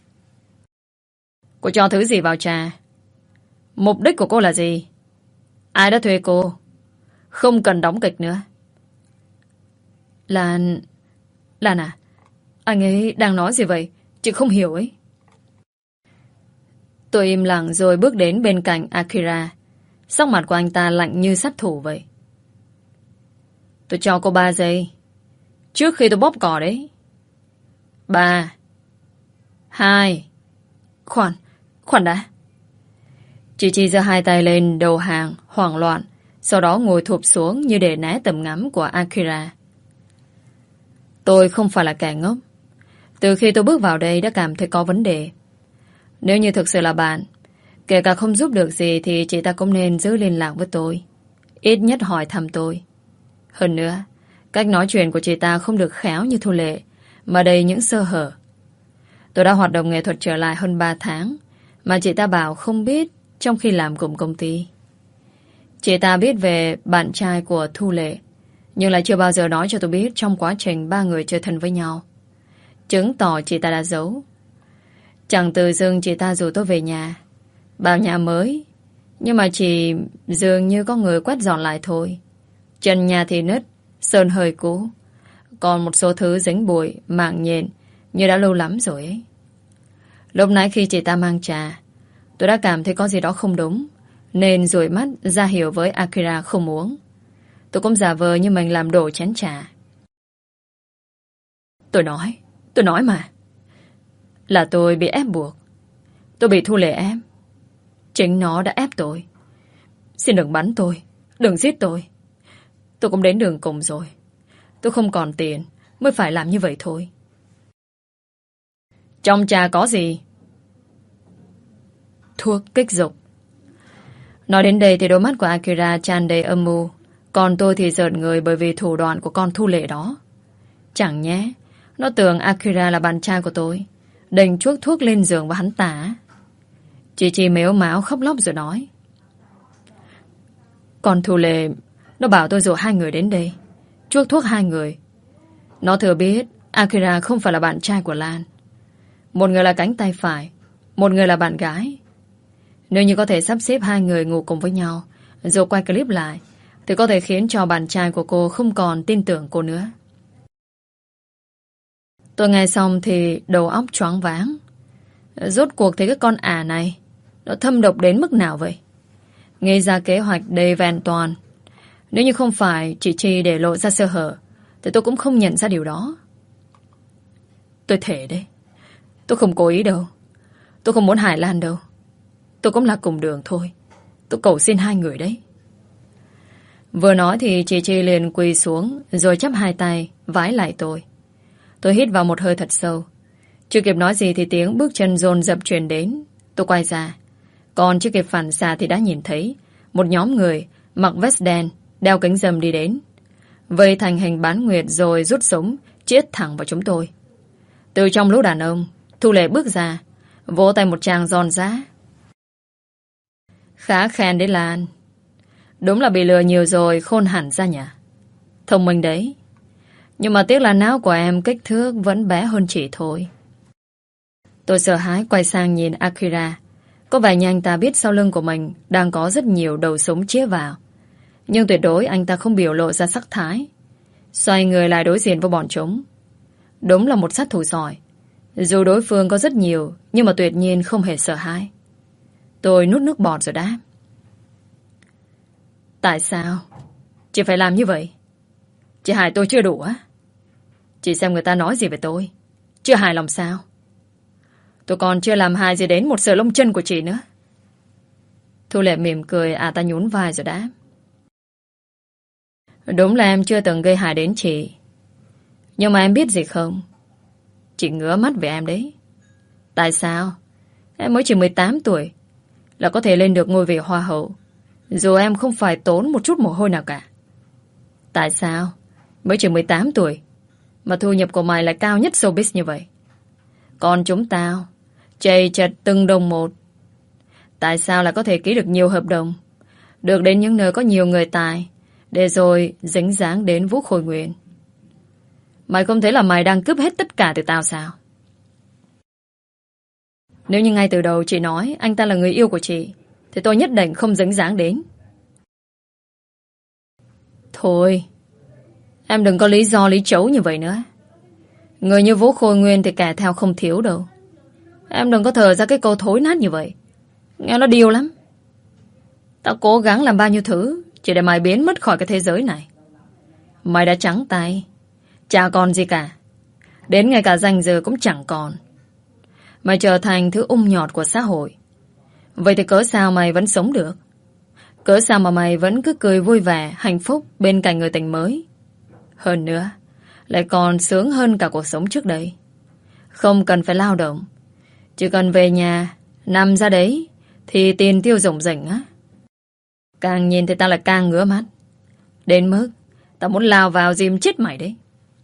Cô cho thứ gì vào trà? Mục đích của cô là gì? Ai đã thuê cô? Không cần đóng kịch nữa. Lan... Lan à, anh ấy đang nói gì vậy? Chị không hiểu ấy. Tôi im lặng rồi bước đến bên cạnh Akira. Sắc mặt của anh ta lạnh như sát thủ vậy. Tôi cho cô ba giây trước khi tôi bóp cò đấy. Ba, hai, khoan, khoan đã. Chị Chi giơ hai tay lên đầu hàng, hoảng loạn, sau đó ngồi thụp xuống như để né tầm ngắm của Akira. Tôi không phải là kẻ ngốc. Từ khi tôi bước vào đây đã cảm thấy có vấn đề. Nếu như thực sự là bạn, kể cả không giúp được gì thì chị ta cũng nên giữ liên lạc với tôi. Ít nhất hỏi thăm tôi. Hơn nữa, cách nói chuyện của chị ta không được khéo như Thu Lệ, mà đầy những sơ hở. Tôi đã hoạt động nghệ thuật trở lại hơn ba tháng, mà chị ta bảo không biết trong khi làm cùng công ty. Chị ta biết về bạn trai của Thu Lệ, nhưng lại chưa bao giờ nói cho tôi biết trong quá trình ba người chơi thân với nhau. Chứng tỏ chị ta đã giấu. Chẳng tự dưng chị ta rủ tôi về nhà, bảo nhà mới, nhưng mà chỉ dường như có người quét dọn lại thôi. Trần nhà thì nứt, sơn hơi cũ, còn một số thứ dính bụi, mạng nhện như đã lâu lắm rồi ấy. Lúc nãy khi chị ta mang trà, tôi đã cảm thấy có gì đó không đúng, nên dụi mắt ra hiệu với Akira không uống. Tôi cũng giả vờ như mình làm đổ chén trà. Tôi nói, tôi nói mà, là tôi bị ép buộc. Tôi bị Thu Lệ ép. Chính nó đã ép tôi. Xin đừng bắn tôi, đừng giết tôi. Tôi cũng đến đường cùng rồi. Tôi không còn tiền mới phải làm như vậy thôi. Trong trà có gì? Thuốc kích dục. Nói đến đây thì đôi mắt của Akira tràn đầy âm mưu, còn tôi thì giận người bởi vì thủ đoạn của con Thu Lệ đó. Chẳng nhé, nó tưởng Akira là bạn trai của tôi, định chuốc thuốc lên giường và hắn ta. Chị Chi mếu máo khóc lóc rồi nói. Còn Thu Lệ, nó bảo tôi dụ hai người đến đây, chuốc thuốc hai người. Nó thừa biết Akira không phải là bạn trai của Lan. Một người là cánh tay phải, một người là bạn gái. Nếu như có thể sắp xếp hai người ngủ cùng với nhau, rồi quay clip lại, thì có thể khiến cho bạn trai của cô không còn tin tưởng cô nữa. Tôi nghe xong thì đầu óc choáng váng. Rốt cuộc thì cái con ả này nó thâm độc đến mức nào vậy? Nghĩ ra kế hoạch đầy vẹn toàn. Nếu như không phải chị Chi để lộ ra sơ hở, thì tôi cũng không nhận ra điều đó. Tôi thề đấy, tôi không cố ý đâu. Tôi không muốn hại Lan đâu. Tôi cũng là cùng đường thôi. Tôi cầu xin hai người đấy. Vừa nói thì chị Chi liền quỳ xuống, rồi chắp hai tay vái lại tôi. Tôi hít vào một hơi thật sâu. Chưa kịp nói gì thì tiếng bước chân dồn dập truyền đến. Tôi quay ra. Còn chưa kịp phản xạ thì đã nhìn thấy một nhóm người mặc vest đen, đeo kính râm đi đến, vây thành hình bán nguyệt rồi rút súng chĩa thẳng vào chúng tôi. Từ trong lũ đàn ông, Thu Lệ bước ra, vỗ tay một tràng giòn giã. Khá khen đấy Lan. Đúng là bị lừa nhiều rồi, khôn hẳn ra nhỉ. Thông minh đấy. Nhưng mà tiếc là não của em kích thước vẫn bé hơn chị thôi. Tôi sợ hãi quay sang nhìn Akira. Có vẻ như anh ta biết sau lưng của mình đang có rất nhiều đầu súng chĩa vào. Nhưng tuyệt đối anh ta không biểu lộ ra sắc thái. Xoay người lại đối diện với bọn chúng. Đúng là một sát thủ giỏi. Dù đối phương có rất nhiều, nhưng mà tuyệt nhiên không hề sợ hãi. Tôi nuốt nước bọt rồi đáp. Tại sao chị phải làm như vậy? Chị hại tôi chưa đủ á? Chị xem người ta nói gì về tôi, chưa hài lòng sao? Tôi còn chưa làm hại gì đến một sợi lông chân của chị nữa. Thu Lệ mỉm cười, à ta nhún vai rồi đáp. Đúng là em chưa từng gây hại đến chị. Nhưng mà em biết gì không? Chị ngứa mắt về em đấy. Tại sao? Em mới chỉ mười tám tuổi là có thể lên được ngôi vị hoa hậu, dù em không phải tốn một chút mồ hôi nào cả. Tại sao? Mới chỉ mười tám tuổi mà thu nhập của mày lại cao nhất showbiz như vậy. Còn chúng tao chầy chật từng đồng một. Tại sao lại có thể ký được nhiều hợp đồng, được đến những nơi có nhiều người tài, để rồi dính dáng đến Vũ Khôi Nguyên? Mày không thấy là mày đang cướp hết tất cả từ tao sao? Nếu như ngay từ đầu chị nói anh ta là người yêu của chị, thì tôi nhất định không dính dáng đến. Thôi, em đừng có lý do lý chấu như vậy nữa. Người như Vũ Khôi Nguyên thì kẻ theo không thiếu đâu. Em đừng có thở ra cái câu thối nát như vậy, nghe nó điêu lắm. Tao cố gắng làm bao nhiêu thứ chỉ để mày biến mất khỏi cái thế giới này. Mày đã trắng tay, chả còn gì cả. Đến ngay cả danh dự cũng chẳng còn. Mày trở thành thứ ung nhọt của xã hội. Vậy thì cớ sao mày vẫn sống được? Cớ sao mà mày vẫn cứ cười vui vẻ, hạnh phúc bên cạnh người tình mới? Hơn nữa, lại còn sướng hơn cả cuộc sống trước đây. Không cần phải lao động, chỉ cần về nhà, nằm ra đấy, thì tiền tiêu rủng rỉnh á. Càng nhìn thì tao lại càng ngứa mắt. Đến mức tao muốn lao vào dìm chết mày đấy.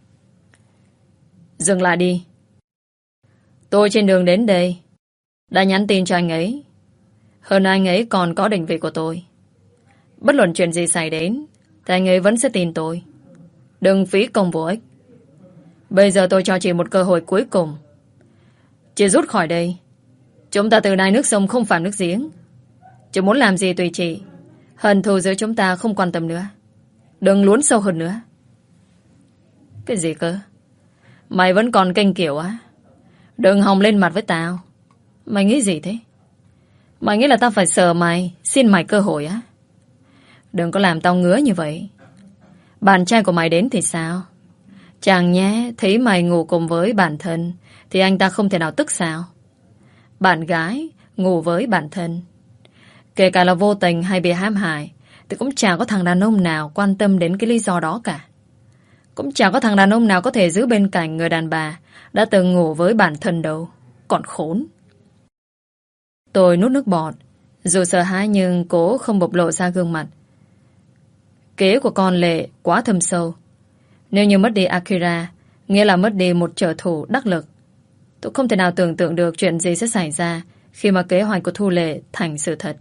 Dừng lại đi. Tôi trên đường đến đây đã nhắn tin cho anh ấy. Hơn anh ấy còn có định vị của tôi. Bất luận chuyện gì xảy đến thì anh ấy vẫn sẽ tin tôi. Đừng phí công vô ích. Bây giờ tôi cho chị một cơ hội cuối cùng. Chị rút khỏi đây. Chúng ta từ nay nước sông không phạm nước giếng. Chị muốn làm gì tùy chị. Hận thù giữa chúng ta không quan tâm nữa. Đừng lún sâu hơn nữa. Cái gì cơ? Mày vẫn còn kênh kiểu á? Đừng hòng lên mặt với tao. Mày nghĩ gì thế? Mày nghĩ là tao phải sợ mày, xin mày cơ hội á? Đừng có làm tao ngứa như vậy. Bạn trai của mày đến thì sao? Chàng nhé, thấy mày ngủ cùng với bản thân thì anh ta không thể nào tức sao? Bạn gái ngủ với bản thân, kể cả là vô tình hay bị hãm hại, thì cũng chả có thằng đàn ông nào quan tâm đến cái lý do đó cả. Cũng chả có thằng đàn ông nào có thể giữ bên cạnh người đàn bà đã từng ngủ với bản thân đâu. Còn khốn. Tôi nuốt nước bọt. Dù sợ hãi nhưng cố không bộc lộ ra gương mặt. Kế của con Lệ quá thâm sâu. Nếu như mất đi Akira, Nghĩa là mất đi một trợ thủ đắc lực. Tôi không thể nào tưởng tượng được chuyện gì sẽ xảy ra khi mà kế hoạch của Thu Lệ thành sự thật.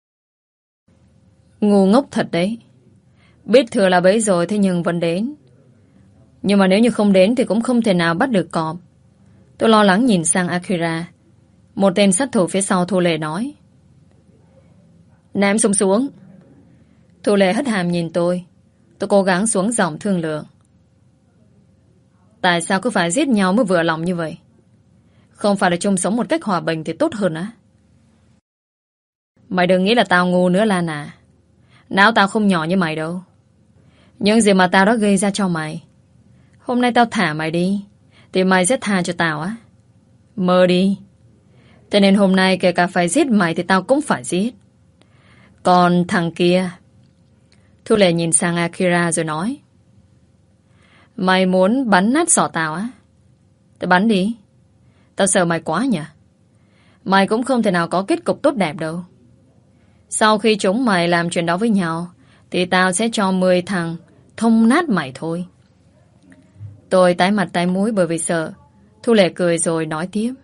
Ngu ngốc thật đấy. Biết thừa là bấy rồi thế nhưng vẫn đến. Nhưng mà nếu như không đến thì cũng không thể nào bắt được cọp. Tôi lo lắng nhìn sang Akira. Một tên sát thủ phía sau Thu Lệ nói. Ném súng xuống. Thu Lệ hất hàm nhìn tôi. Tôi cố gắng xuống giọng thương lượng. Tại sao cứ phải giết nhau mới vừa lòng như vậy? Không phải là chung sống một cách hòa bình thì tốt hơn á? Mày đừng nghĩ là tao ngu nữa Lan à. Não tao không nhỏ như mày đâu. Những gì mà tao đã gây ra cho mày, hôm nay tao thả mày đi thì mày sẽ tha cho tao á. Mơ đi. Thế nên hôm nay kể cả phải giết mày thì tao cũng phải giết. Còn thằng kia. Thu Lệ nhìn sang Akira rồi nói. Mày muốn bắn nát sọ tao á? Thế bắn đi. Tao sợ mày quá nhỉ. Mày cũng không thể nào có kết cục tốt đẹp đâu. Sau khi chúng mày làm chuyện đó với nhau thì tao sẽ cho mười thằng thông nát mày thôi. Tôi tái mặt tái mũi bởi vì sợ. Thu Lệ cười rồi nói tiếp.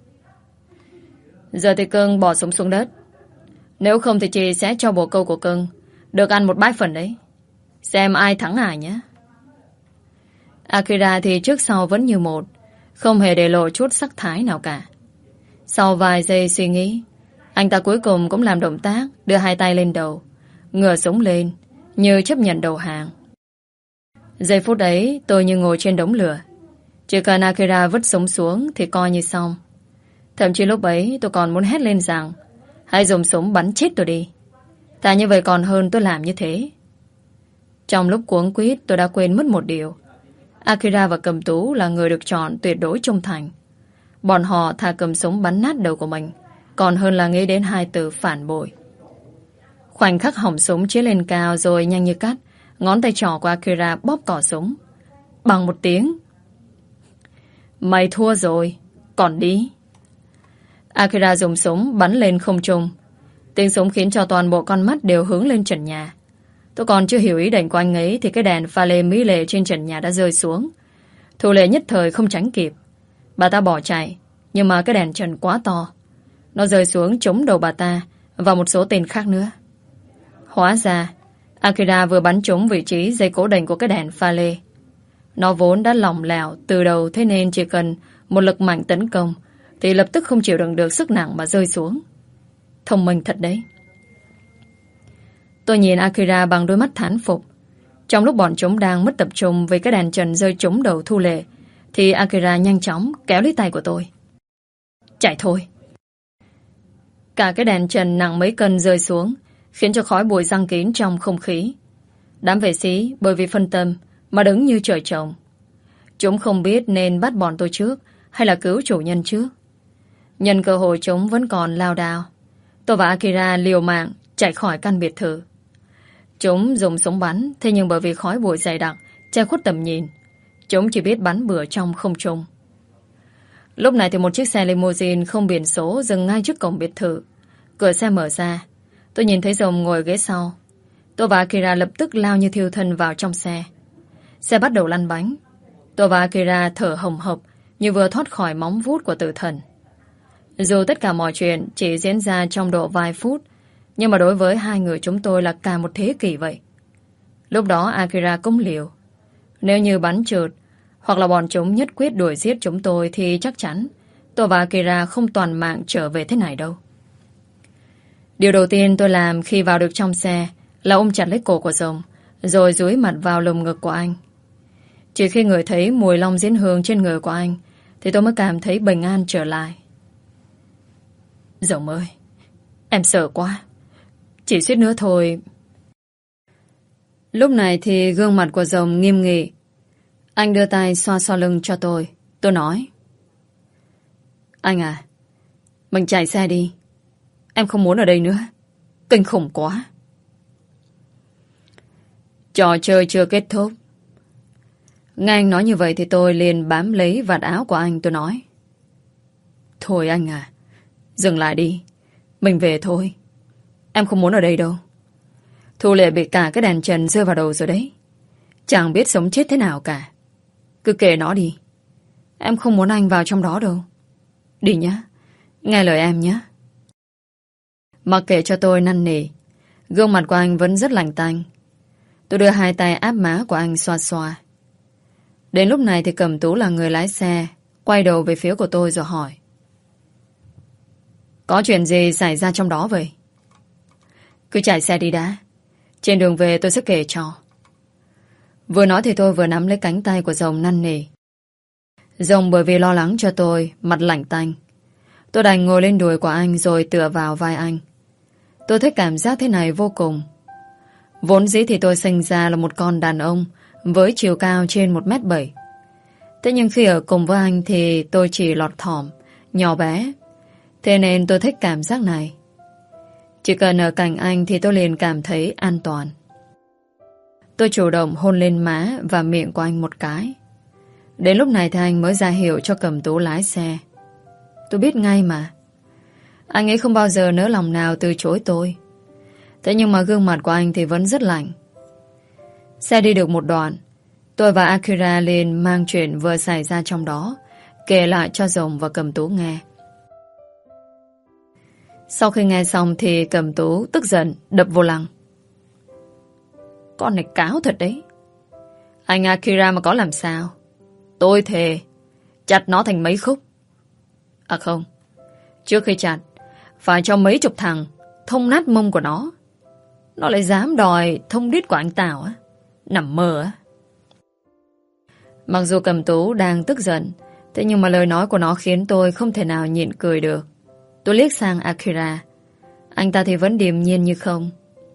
Giờ thì cưng bỏ súng xuống đất. Nếu không thì chị sẽ cho bồ câu của cưng được ăn một bát phần đấy. Xem ai thắng ai nhé. Akira thì trước sau vẫn như một, không hề để lộ chút sắc thái nào cả. Sau vài giây suy nghĩ, anh ta cuối cùng cũng làm động tác đưa hai tay lên đầu, ngửa súng lên như chấp nhận đầu hàng. Giây phút ấy tôi như ngồi trên đống lửa. Chỉ cần Akira vứt súng xuống thì coi như xong. Thậm chí lúc ấy tôi còn muốn hét lên rằng hãy dùng súng bắn chết tôi đi. Thà như vậy còn hơn tôi làm như thế. Trong lúc cuống quýt tôi đã quên mất một điều. Akira và Cầm Tú là người được chọn tuyệt đối trung thành. Bọn họ thà cầm súng bắn nát đầu của mình còn hơn là nghĩ đến hai từ phản bội. Khoảnh khắc hỏng súng chĩa lên cao rồi nhanh như cắt, ngón tay trỏ của Akira bóp cò súng. Bằng một tiếng. Mày thua rồi, còn đi. Akira dùng súng bắn lên không trung. Tiếng súng khiến cho toàn bộ con mắt đều hướng lên trần nhà. Tôi còn chưa hiểu ý định của anh ấy thì cái đèn pha lê mỹ lệ trên trần nhà đã rơi xuống. Thu Lệ nhất thời không tránh kịp. Bà ta bỏ chạy, nhưng mà cái đèn trần quá to. Nó rơi xuống trúng đầu bà ta và một số tên khác nữa. Hóa ra Akira vừa bắn trúng vị trí dây cố định của cái đèn pha lê. Nó vốn đã lỏng lẻo từ đầu, thế nên chỉ cần một lực mạnh tấn công thì lập tức không chịu đựng được sức nặng mà rơi xuống. Thông minh thật đấy. Tôi nhìn Akira bằng đôi mắt thán phục. Trong lúc bọn chúng đang mất tập trung vì cái đèn trần rơi trúng đầu Thu Lệ thì Akira nhanh chóng kéo lấy tay của tôi. Chạy thôi. Cả cái đèn trần nặng mấy cân rơi xuống, khiến cho khói bụi giăng kín trong không khí. Đám vệ sĩ bởi vì phân tâm mà đứng như trời trồng. Chúng không biết nên bắt bọn tôi trước hay là cứu chủ nhân trước. Nhân cơ hội chúng vẫn còn lao đao, tôi và Akira liều mạng chạy khỏi căn biệt thự. Chúng dùng súng bắn, thế nhưng bởi vì khói bụi dày đặc che khuất tầm nhìn, chúng chỉ biết bắn bừa trong không trung. Lúc này thì một chiếc xe limousine không biển số dừng ngay trước cổng biệt thự. Cửa xe mở ra, tôi nhìn thấy Rồng ngồi ghế sau. Tôi và Akira lập tức lao như thiêu thân vào trong xe. Xe bắt đầu lăn bánh. Tôi và Akira thở hồng hộc như vừa thoát khỏi móng vuốt của tử thần. Dù tất cả mọi chuyện chỉ diễn ra trong độ vài phút, nhưng mà đối với hai người chúng tôi là cả một thế kỷ vậy. Lúc đó Akira cũng liều. Nếu như bắn trượt hoặc là bọn chúng nhất quyết đuổi giết chúng tôi thì chắc chắn tôi và Akira không toàn mạng trở về thế này đâu. Điều đầu tiên tôi làm khi vào được trong xe là ôm chặt lấy cổ của Rồng, rồi dúi mặt vào lồng ngực của anh. Chỉ khi ngửi thấy mùi long diến hương trên người của anh thì tôi mới cảm thấy bình an trở lại. Rồng ơi, em sợ quá. Chỉ suýt nữa thôi. Lúc này thì gương mặt của Rồng nghiêm nghị. Anh đưa tay xoa xoa lưng cho tôi. Tôi nói: Anh à, mình chạy xe đi. Em không muốn ở đây nữa. Kinh khủng quá. Trò chơi chưa kết thúc. Nghe anh nói như vậy thì tôi liền bám lấy vạt áo của anh. Tôi nói: Thôi anh à, dừng lại đi. Mình về thôi. Em không muốn ở đây đâu. Thu Lệ bị cả cái đèn trần rơi vào đầu rồi đấy. Chẳng biết sống chết thế nào cả. Cứ kệ nó đi. Em không muốn anh vào trong đó đâu. Đi nhá. Nghe lời em nhé. Mặc kệ cho tôi năn nỉ, gương mặt của anh vẫn rất lạnh tanh. Tôi đưa hai tay áp má của anh xoa xoa. Đến lúc này thì Cẩm Tú là người lái xe, quay đầu về phía của tôi rồi hỏi: có chuyện gì xảy ra trong đó vậy? Cứ chạy xe đi đã. Trên đường về tôi sẽ kể cho. Vừa nói thì tôi vừa nắm lấy cánh tay của Rồng năn nỉ. Rồng bởi vì lo lắng cho tôi, mặt lạnh tanh. Tôi đành ngồi lên đùi của anh rồi tựa vào vai anh. Tôi thích cảm giác thế này vô cùng. Vốn dĩ thì tôi sinh ra là một con đàn ông với chiều cao trên một mét bảy. Thế nhưng khi ở cùng với anh thì tôi chỉ lọt thỏm, nhỏ bé. Thế nên tôi thích cảm giác này. Chỉ cần ở cạnh anh thì tôi liền cảm thấy an toàn. Tôi chủ động hôn lên má và miệng của anh một cái. Đến lúc này thì anh mới ra hiệu cho Cẩm Tú lái xe. Tôi biết ngay mà. Anh ấy không bao giờ nỡ lòng nào từ chối tôi. Thế nhưng mà gương mặt của anh thì vẫn rất lạnh. Xe đi được một đoạn, tôi và Akira lên mang chuyện vừa xảy ra trong đó, kể lại cho Rồng và Cẩm Tú nghe. Sau khi nghe xong thì Cẩm Tú tức giận đập vô lăng. Con này cáo thật đấy. Anh Akira mà có làm sao, tôi thề chặt nó thành mấy khúc. À không, trước khi chặt phải cho mấy chục thằng thông nát mông của nó. Nó lại dám đòi thông đít của anh Tào á. Nằm mơ á. Mặc dù Cẩm Tú đang tức giận, thế nhưng mà lời nói của nó khiến tôi không thể nào nhịn cười được. Tôi liếc sang Akira. Anh ta thì vẫn điềm nhiên như không.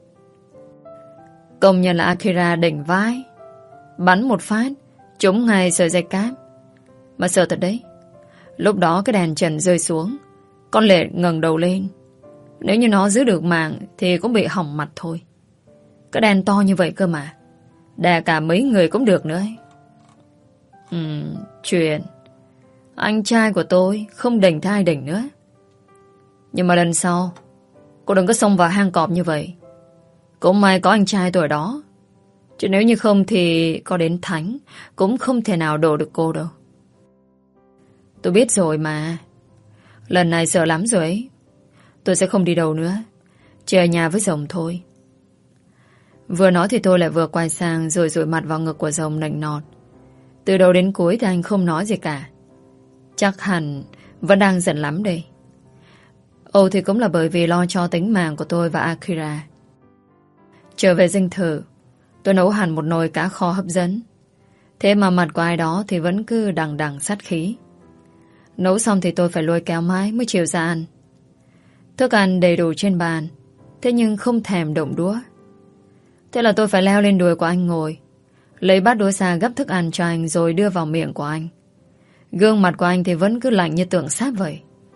Công nhận là Akira đỉnh vai. Bắn một phát trúng ngay sợi dây cáp. Mà sợ thật đấy. Lúc đó cái đèn trần rơi xuống, con lệ ngẩng đầu lên. Nếu như nó giữ được mạng thì cũng bị hỏng mặt thôi. Cái đèn to như vậy cơ mà, đè cả mấy người cũng được nữa ấy. Ừm, chuyện anh trai của tôi không đỉnh thai đỉnh nữa. Nhưng mà lần sau cô đừng có xông vào hang cọp như vậy. Cũng may có anh trai tôi ở đó. Chứ nếu như không thì có đến thánh cũng không thể nào đổ được cô đâu. Tôi biết rồi mà. Lần này sợ lắm rồi ấy. Tôi sẽ không đi đâu nữa, chỉ ở nhà với Rồng thôi. Vừa nói thì tôi lại vừa quay sang rồi dụi mặt vào ngực của Rồng nịnh nọt. Từ đầu đến cuối thì anh không nói gì cả. Chắc hẳn vẫn đang giận lắm đây. Ồ thì cũng là bởi vì lo cho tính mạng của tôi và Akira. Trở về dinh thự, tôi nấu hẳn một nồi cá kho hấp dẫn. Thế mà mặt của ai đó thì vẫn cứ đằng đằng sát khí. Nấu xong thì tôi phải lôi kéo mãi mới chịu ra ăn. Thức ăn đầy đủ trên bàn, thế nhưng không thèm động đũa. Thế là tôi phải leo lên đùi của anh ngồi, lấy bát đũa ra gấp thức ăn cho anh rồi đưa vào miệng của anh. Gương mặt của anh thì vẫn cứ lạnh như tượng sáp vậy.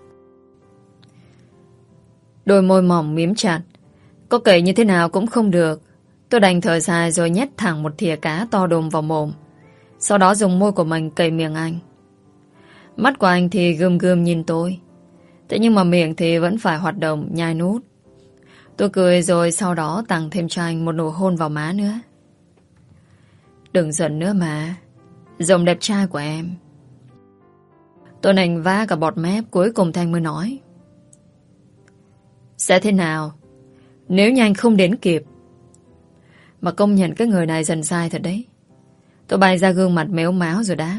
Đôi môi mỏng mím chặt, có kể như thế nào cũng không được. Tôi đành thở dài rồi nhét thẳng một thìa cá to đùng vào mồm. Sau đó dùng môi của mình cày miệng anh. Mắt của anh thì gườm gườm nhìn tôi. Thế nhưng mà miệng thì vẫn phải hoạt động nhai nút. Tôi cười rồi sau đó tặng thêm cho anh một nụ hôn vào má nữa. Đừng giận nữa mà, Rồng đẹp trai của em. Tôi nành vá cả bọt mép, cuối cùng Thanh mới nói: sẽ thế nào nếu như anh không đến kịp? Mà công nhận cái người này dần sai thật đấy. Tôi bày ra gương mặt mếu máo rồi đáp: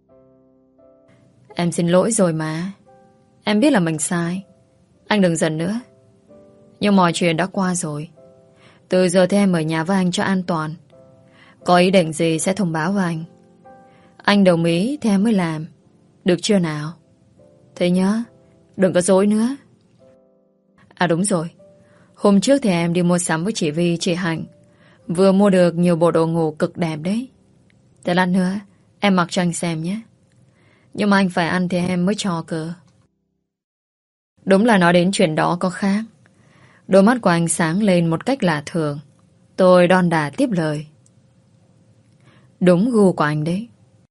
em xin lỗi rồi mà. Em biết là mình sai. Anh đừng giận nữa. Nhưng mọi chuyện đã qua rồi. Từ giờ thì em ở nhà với anh cho an toàn. Có ý định gì sẽ thông báo với anh. Anh đồng ý thì em mới làm. Được chưa nào? Thế nhá, đừng có dối nữa. À đúng rồi, hôm trước thì em đi mua sắm với chị Vi, chị Hạnh. Vừa mua được nhiều bộ đồ ngủ cực đẹp đấy. Thế lát nữa em mặc cho anh xem nhé. Nhưng mà anh phải ăn thì em mới cho cơ. Đúng là nói đến chuyện đó có khác. Đôi mắt của anh sáng lên một cách lạ thường. Tôi đon đả tiếp lời: đúng gu của anh đấy.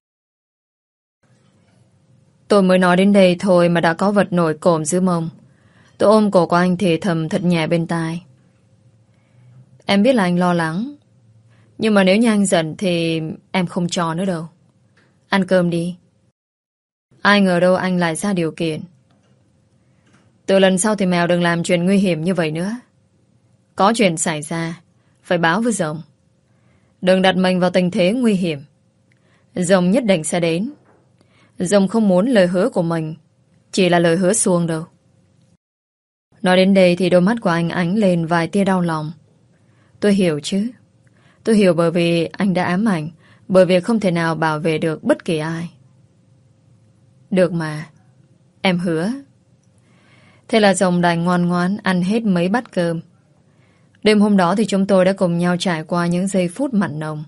Tôi mới nói đến đây thôi mà đã có vật nổi cộm dưới mông. Tôi ôm cổ của anh thì thầm thật nhẹ bên tai: em biết là anh lo lắng, nhưng mà nếu như anh giận thì em không cho nữa đâu. Ăn cơm đi. Ai ngờ đâu anh lại ra điều kiện. Từ lần sau thì mèo đừng làm chuyện nguy hiểm như vậy nữa. Có chuyện xảy ra phải báo với rồng. Đừng đặt mình vào tình thế nguy hiểm. Rồng nhất định sẽ đến. Rồng không muốn lời hứa của mình chỉ là lời hứa suông đâu. Nói đến đây thì đôi mắt của anh ánh lên vài tia đau lòng. Tôi hiểu chứ. Tôi hiểu bởi vì anh đã ám ảnh, bởi vì không thể nào bảo vệ được bất kỳ ai. Được mà. Em hứa. Thế là rồng đành ngoan ngoãn ăn hết mấy bát cơm. Đêm hôm đó thì chúng tôi đã cùng nhau trải qua những giây phút mặn nồng.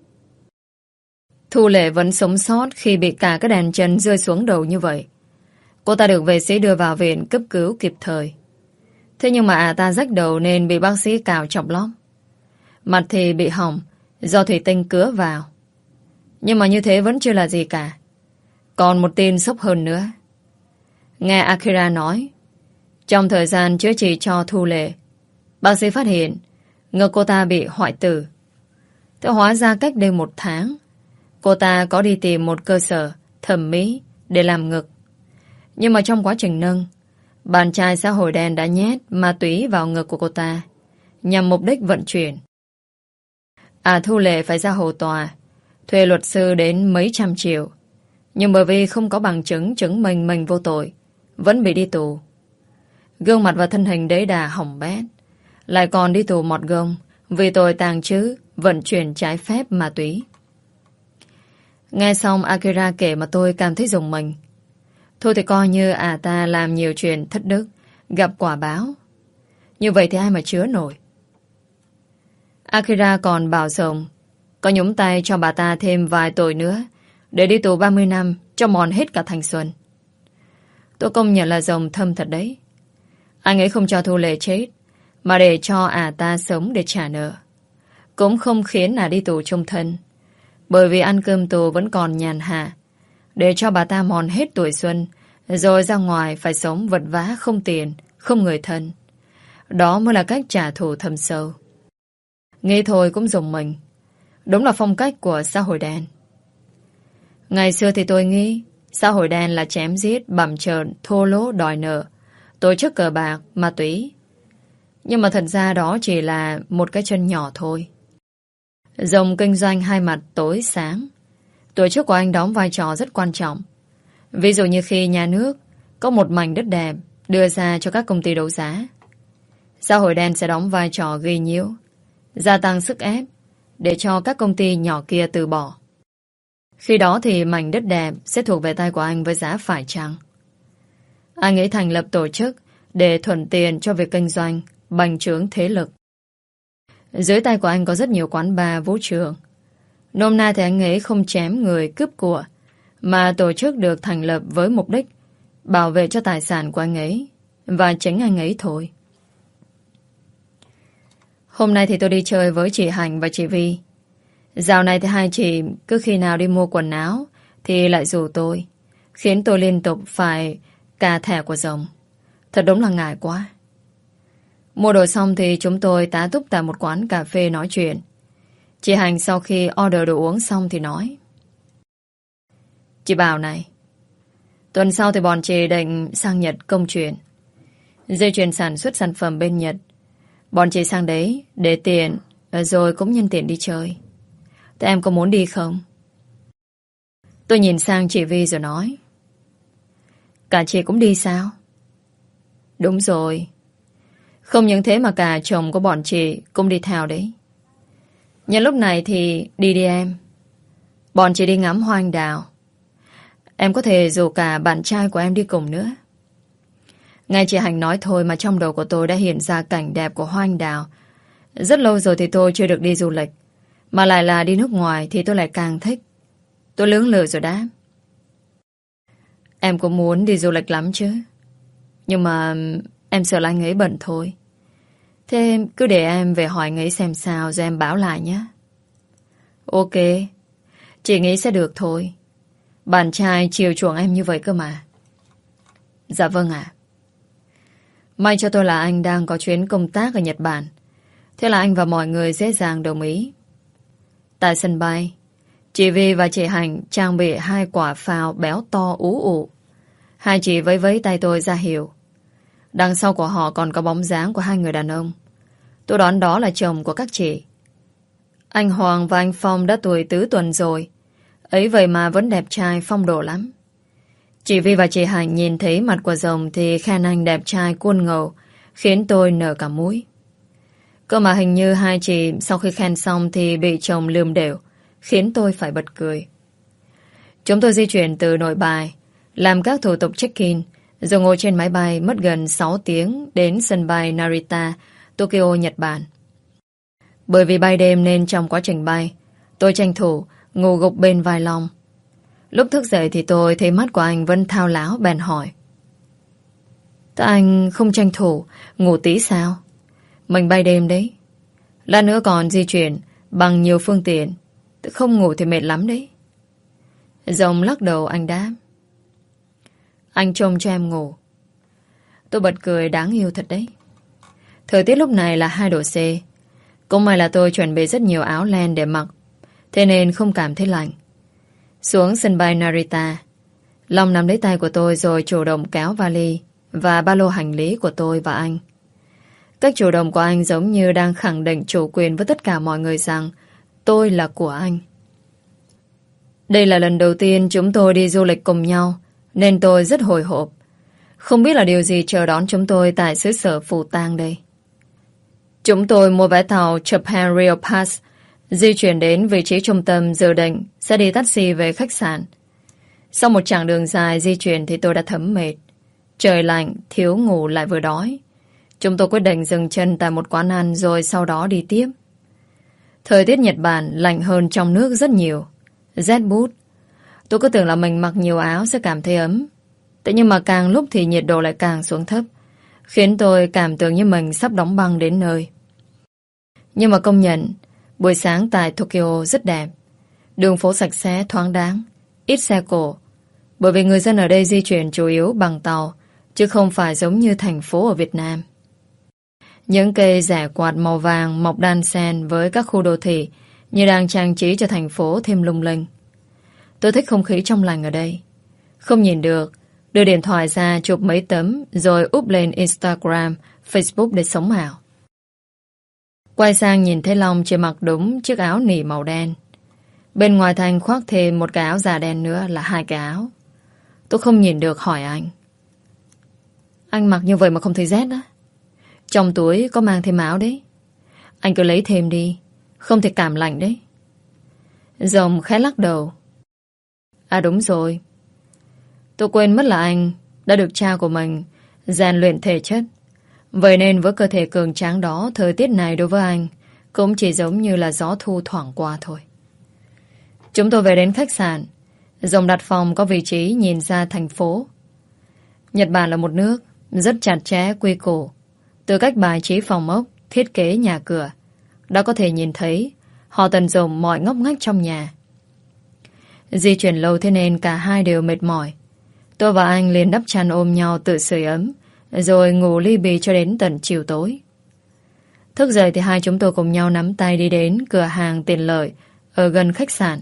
Thu Lệ vẫn sống sót khi bị cả cái đèn chân rơi xuống đầu như vậy. Cô ta được vệ sĩ đưa vào viện cấp cứu kịp thời. Thế nhưng mà à ta rách đầu nên bị bác sĩ cào chọc lóc. Mặt thì bị hỏng do thủy tinh cứa vào. Nhưng mà như thế vẫn chưa là gì cả. Còn một tin sốc hơn nữa. Nghe Akira nói, trong thời gian chữa trị cho Thu Lệ, bác sĩ phát hiện ngực cô ta bị hoại tử. Thế hóa ra cách đây một tháng, cô ta có đi tìm một cơ sở thẩm mỹ để làm ngực. Nhưng mà trong quá trình nâng, bạn trai xã hội đen đã nhét ma túy vào ngực của cô ta nhằm mục đích vận chuyển. À Thu Lệ phải ra hầu tòa, thuê luật sư đến mấy trăm triệu. Nhưng bởi vì không có bằng chứng chứng minh mình vô tội, vẫn bị đi tù. Gương mặt và thân hình đấy đà hỏng bét, lại còn đi tù mọt gông vì tội tàng trữ, vận chuyển trái phép ma túy. Nghe xong Akira kể mà tôi cảm thấy rùng mình. Thôi thì coi như à ta làm nhiều chuyện thất đức, gặp quả báo. Như vậy thì ai mà chứa nổi. Akira còn bảo rồng có nhúng tay cho bà ta thêm vài tội nữa để đi tù ba mươi năm cho mòn hết cả thanh xuân. Tôi công nhận là rồng thâm thật đấy. Anh ấy không cho Thu Lệ chết, mà để cho à ta sống để trả nợ. Cũng không khiến à đi tù chung thân, bởi vì ăn cơm tù vẫn còn nhàn hạ, để cho bà ta mòn hết tuổi xuân, rồi ra ngoài phải sống vật vã không tiền, không người thân. Đó mới là cách trả thù thâm sâu. Nghĩ thôi cũng dùng mình. Đúng là phong cách của xã hội đen. Ngày xưa thì tôi nghĩ xã hội đen là chém giết, bầm trợn, thô lỗ đòi nợ, tổ chức cờ bạc, ma túy. Nhưng mà thật ra đó chỉ là một cái chân nhỏ thôi. Rồng kinh doanh hai mặt tối sáng. Tổ chức của anh đóng vai trò rất quan trọng. Ví dụ như khi nhà nước có một mảnh đất đẹp đưa ra cho các công ty đấu giá, xã hội đen sẽ đóng vai trò gây nhiễu, gia tăng sức ép để cho các công ty nhỏ kia từ bỏ. Khi đó thì mảnh đất đẹp sẽ thuộc về tay của anh với giá phải chăng. Anh ấy thành lập tổ chức để thuận tiền cho việc kinh doanh, bành trướng thế lực. Dưới tay của anh có rất nhiều quán bar, vũ trường. Nôm na thì anh ấy không chém người cướp của, mà tổ chức được thành lập với mục đích bảo vệ cho tài sản của anh ấy và chính anh ấy thôi. Hôm nay thì tôi đi chơi với chị Hành và chị Vi. Dạo này thì hai chị cứ khi nào đi mua quần áo thì lại rủ tôi, khiến tôi liên tục phải cà thẻ của rồng. Thật đúng là ngại quá. Mua đồ xong thì chúng tôi tá túc tại một quán cà phê nói chuyện. Chị Hành sau khi order đồ uống xong thì nói: Chị bảo này, tuần sau thì bọn chị định sang Nhật công chuyện, dây chuyền sản xuất sản phẩm bên Nhật. Bọn chị sang đấy để tiền, rồi cũng nhân tiện đi chơi. Thế em có muốn đi không? Tôi nhìn sang chị Vi rồi nói: Cả chị cũng đi sao? Đúng rồi. Không những thế mà cả chồng của bọn chị cũng đi theo đấy. Nhân lúc này thì đi đi em. Bọn chị đi ngắm hoa anh đào. Em có thể rủ cả bạn trai của em đi cùng nữa. Nghe chị Hành nói thôi mà trong đầu của tôi đã hiện ra cảnh đẹp của hoa anh đào. Rất lâu rồi thì tôi chưa được đi du lịch, mà lại là đi nước ngoài thì tôi lại càng thích. Tôi lưỡng lự rồi đáp: Em cũng muốn đi du lịch lắm chứ, nhưng mà em sợ là anh ấy bận thôi. Thế cứ để em về hỏi anh ấy xem sao, rồi em báo lại nhé. Ok, chị nghĩ sẽ được thôi. Bạn trai chiều chuộng em như vậy cơ mà. Dạ vâng ạ. May cho tôi là anh đang có chuyến công tác ở Nhật Bản. Thế là anh và mọi người dễ dàng đồng ý. Tại sân bay, Chị Vi và chị Hạnh trang bị hai quả pháo béo to ú ụ. Hai chị vẫy vẫy tay tôi ra hiệu. Đằng sau của họ còn có bóng dáng của hai người đàn ông. Tôi đoán đó là chồng của các chị. Anh Hoàng và anh Phong đã tuổi tứ tuần rồi. Ấy vậy mà vẫn đẹp trai phong độ lắm. Chị Vi và chị Hạnh nhìn thấy mặt của rồng thì khen anh đẹp trai cuôn ngầu, khiến tôi nở cả mũi. Cơ mà hình như hai chị sau khi khen xong thì bị chồng lườm đều, khiến tôi phải bật cười. Chúng tôi di chuyển từ Nội Bài, làm các thủ tục check-in, rồi ngồi trên máy bay mất gần sáu tiếng đến sân bay Narita, Tokyo, Nhật Bản. Bởi vì bay đêm nên trong quá trình bay, tôi tranh thủ ngủ gục bên vai Long. Lúc thức dậy thì tôi thấy mắt của anh vẫn thao láo, bèn hỏi: "Thế anh không tranh thủ ngủ tí sao? Mình bay đêm đấy. Lát nữa còn di chuyển bằng nhiều phương tiện. Không ngủ thì mệt lắm đấy." Rồng lắc đầu, anh đáp: "Anh trông cho em ngủ." Tôi bật cười, đáng yêu thật đấy. Thời tiết lúc này là hai độ C. Cũng may là tôi chuẩn bị rất nhiều áo len để mặc, thế nên không cảm thấy lạnh. Xuống sân bay Narita, Long nắm lấy tay của tôi rồi chủ động kéo vali và ba lô hành lý của tôi và anh. Cách chủ động của anh giống như đang khẳng định chủ quyền với tất cả mọi người rằng tôi là của anh. Đây là lần đầu tiên chúng tôi đi du lịch cùng nhau, nên tôi rất hồi hộp. Không biết là điều gì chờ đón chúng tôi tại xứ sở phù tang đây. Chúng tôi mua vé tàu Japan Rail Pass, di chuyển đến vị trí trung tâm, dự định sẽ đi taxi về khách sạn. Sau một chặng đường dài di chuyển thì tôi đã thấm mệt. Trời lạnh, thiếu ngủ lại vừa đói. Chúng tôi quyết định dừng chân tại một quán ăn rồi sau đó đi tiếp. Thời tiết Nhật Bản lạnh hơn trong nước rất nhiều. Rét buốt. Tôi cứ tưởng là mình mặc nhiều áo sẽ cảm thấy ấm. Thế nhưng mà càng lúc thì nhiệt độ lại càng xuống thấp, khiến tôi cảm tưởng như mình sắp đóng băng đến nơi. Nhưng mà công nhận, buổi sáng tại Tokyo rất đẹp. Đường phố sạch sẽ, thoáng đáng, ít xe cộ. Bởi vì người dân ở đây di chuyển chủ yếu bằng tàu, chứ không phải giống như thành phố ở Việt Nam. Những cây rẻ quạt màu vàng mọc đan xen với các khu đô thị như đang trang trí cho thành phố thêm lung linh. Tôi thích không khí trong lành ở đây. Không nhìn được, đưa điện thoại ra chụp mấy tấm rồi úp lên Instagram, Facebook để sống ảo. Quay sang nhìn thấy Long chỉ mặc đúng chiếc áo nỉ màu đen. Bên ngoài Thành khoác thêm một cái áo da đen nữa, là hai cái áo. Tôi không nhìn được hỏi anh: "Anh mặc như vậy mà không thấy rét á? Trong túi có mang thêm áo đấy. Anh cứ lấy thêm đi, không thể cảm lạnh đấy." Rồng khẽ lắc đầu: "À đúng rồi, tôi quên mất là anh đã được cha của mình rèn luyện thể chất. Vậy nên với cơ thể cường tráng đó, thời tiết này đối với anh cũng chỉ giống như là gió thu thoảng qua thôi." Chúng tôi về đến khách sạn. Rồng đặt phòng có vị trí nhìn ra thành phố. Nhật Bản là một nước rất chặt chẽ quy củ. Từ cách bài trí phòng ốc, thiết kế nhà cửa, đã có thể nhìn thấy họ tận dụng mọi ngóc ngách trong nhà. Di chuyển lâu thế nên cả hai đều mệt mỏi. Tôi và anh liền đắp chăn ôm nhau tự sưởi ấm, rồi ngủ li bì cho đến tận chiều tối. Thức dậy thì hai chúng tôi cùng nhau nắm tay đi đến cửa hàng tiện lợi ở gần khách sạn.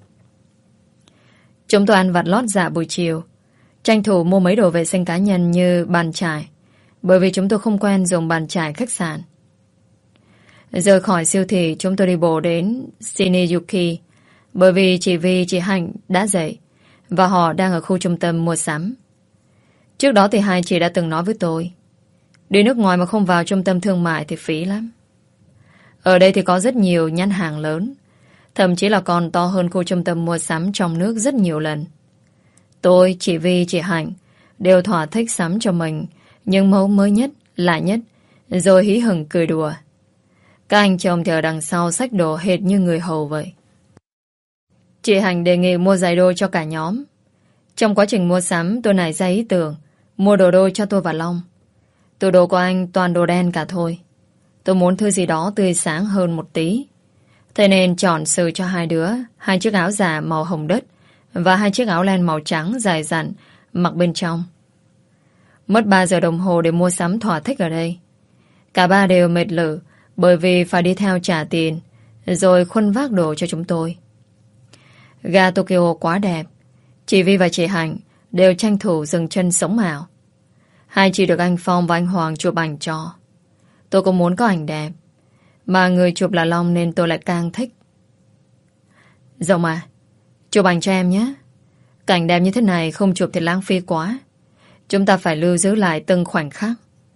Chúng tôi ăn vặt lót dạ buổi chiều, tranh thủ mua mấy đồ vệ sinh cá nhân như bàn chải, bởi vì chúng tôi không quen dùng bàn chải khách sạn. Rời khỏi siêu thị, chúng tôi đi bộ đến Shinjuku, bởi vì chị Vi, chị Hạnh đã dậy và họ đang ở khu trung tâm mua sắm. Trước đó thì hai chị đã từng nói với tôi, đi nước ngoài mà không vào trung tâm thương mại thì phí lắm. Ở đây thì có rất nhiều nhãn hàng lớn, thậm chí là còn to hơn khu trung tâm mua sắm trong nước rất nhiều lần. Tôi, chị Vi, chị Hạnh đều thỏa thích sắm cho mình những mẫu mới nhất, lạ nhất, rồi hí hửng cười đùa. Các anh chồng thì ở đằng sau xách đồ hệt như người hầu vậy. Chị Hạnh đề nghị mua giày đôi cho cả nhóm. Trong quá trình mua sắm, tôi nảy ra ý tưởng mua đồ đôi cho tôi và Long. Tủ đồ của anh toàn đồ đen cả thôi. Tôi muốn thứ gì đó tươi sáng hơn một tí. Thế nên chọn sờ cho hai đứa hai chiếc áo giả màu hồng đất và hai chiếc áo len màu trắng dài dặn mặc bên trong. Mất ba giờ đồng hồ để mua sắm thỏa thích ở đây. Cả ba đều mệt lử bởi vì phải đi theo trả tiền rồi khuân vác đồ cho chúng tôi. Ga Tokyo quá đẹp. Chị Vi và chị Hạnh đều tranh thủ dừng chân sống ảo. Hai chị được anh Phong và anh Hoàng chụp ảnh cho. Tôi cũng muốn có ảnh đẹp, mà người chụp là Long nên tôi lại càng thích. Rồng à, chụp ảnh cho em nhé. Cảnh đẹp như thế này không chụp thì lãng phí quá. Chúng ta phải lưu giữ lại từng khoảnh khắc.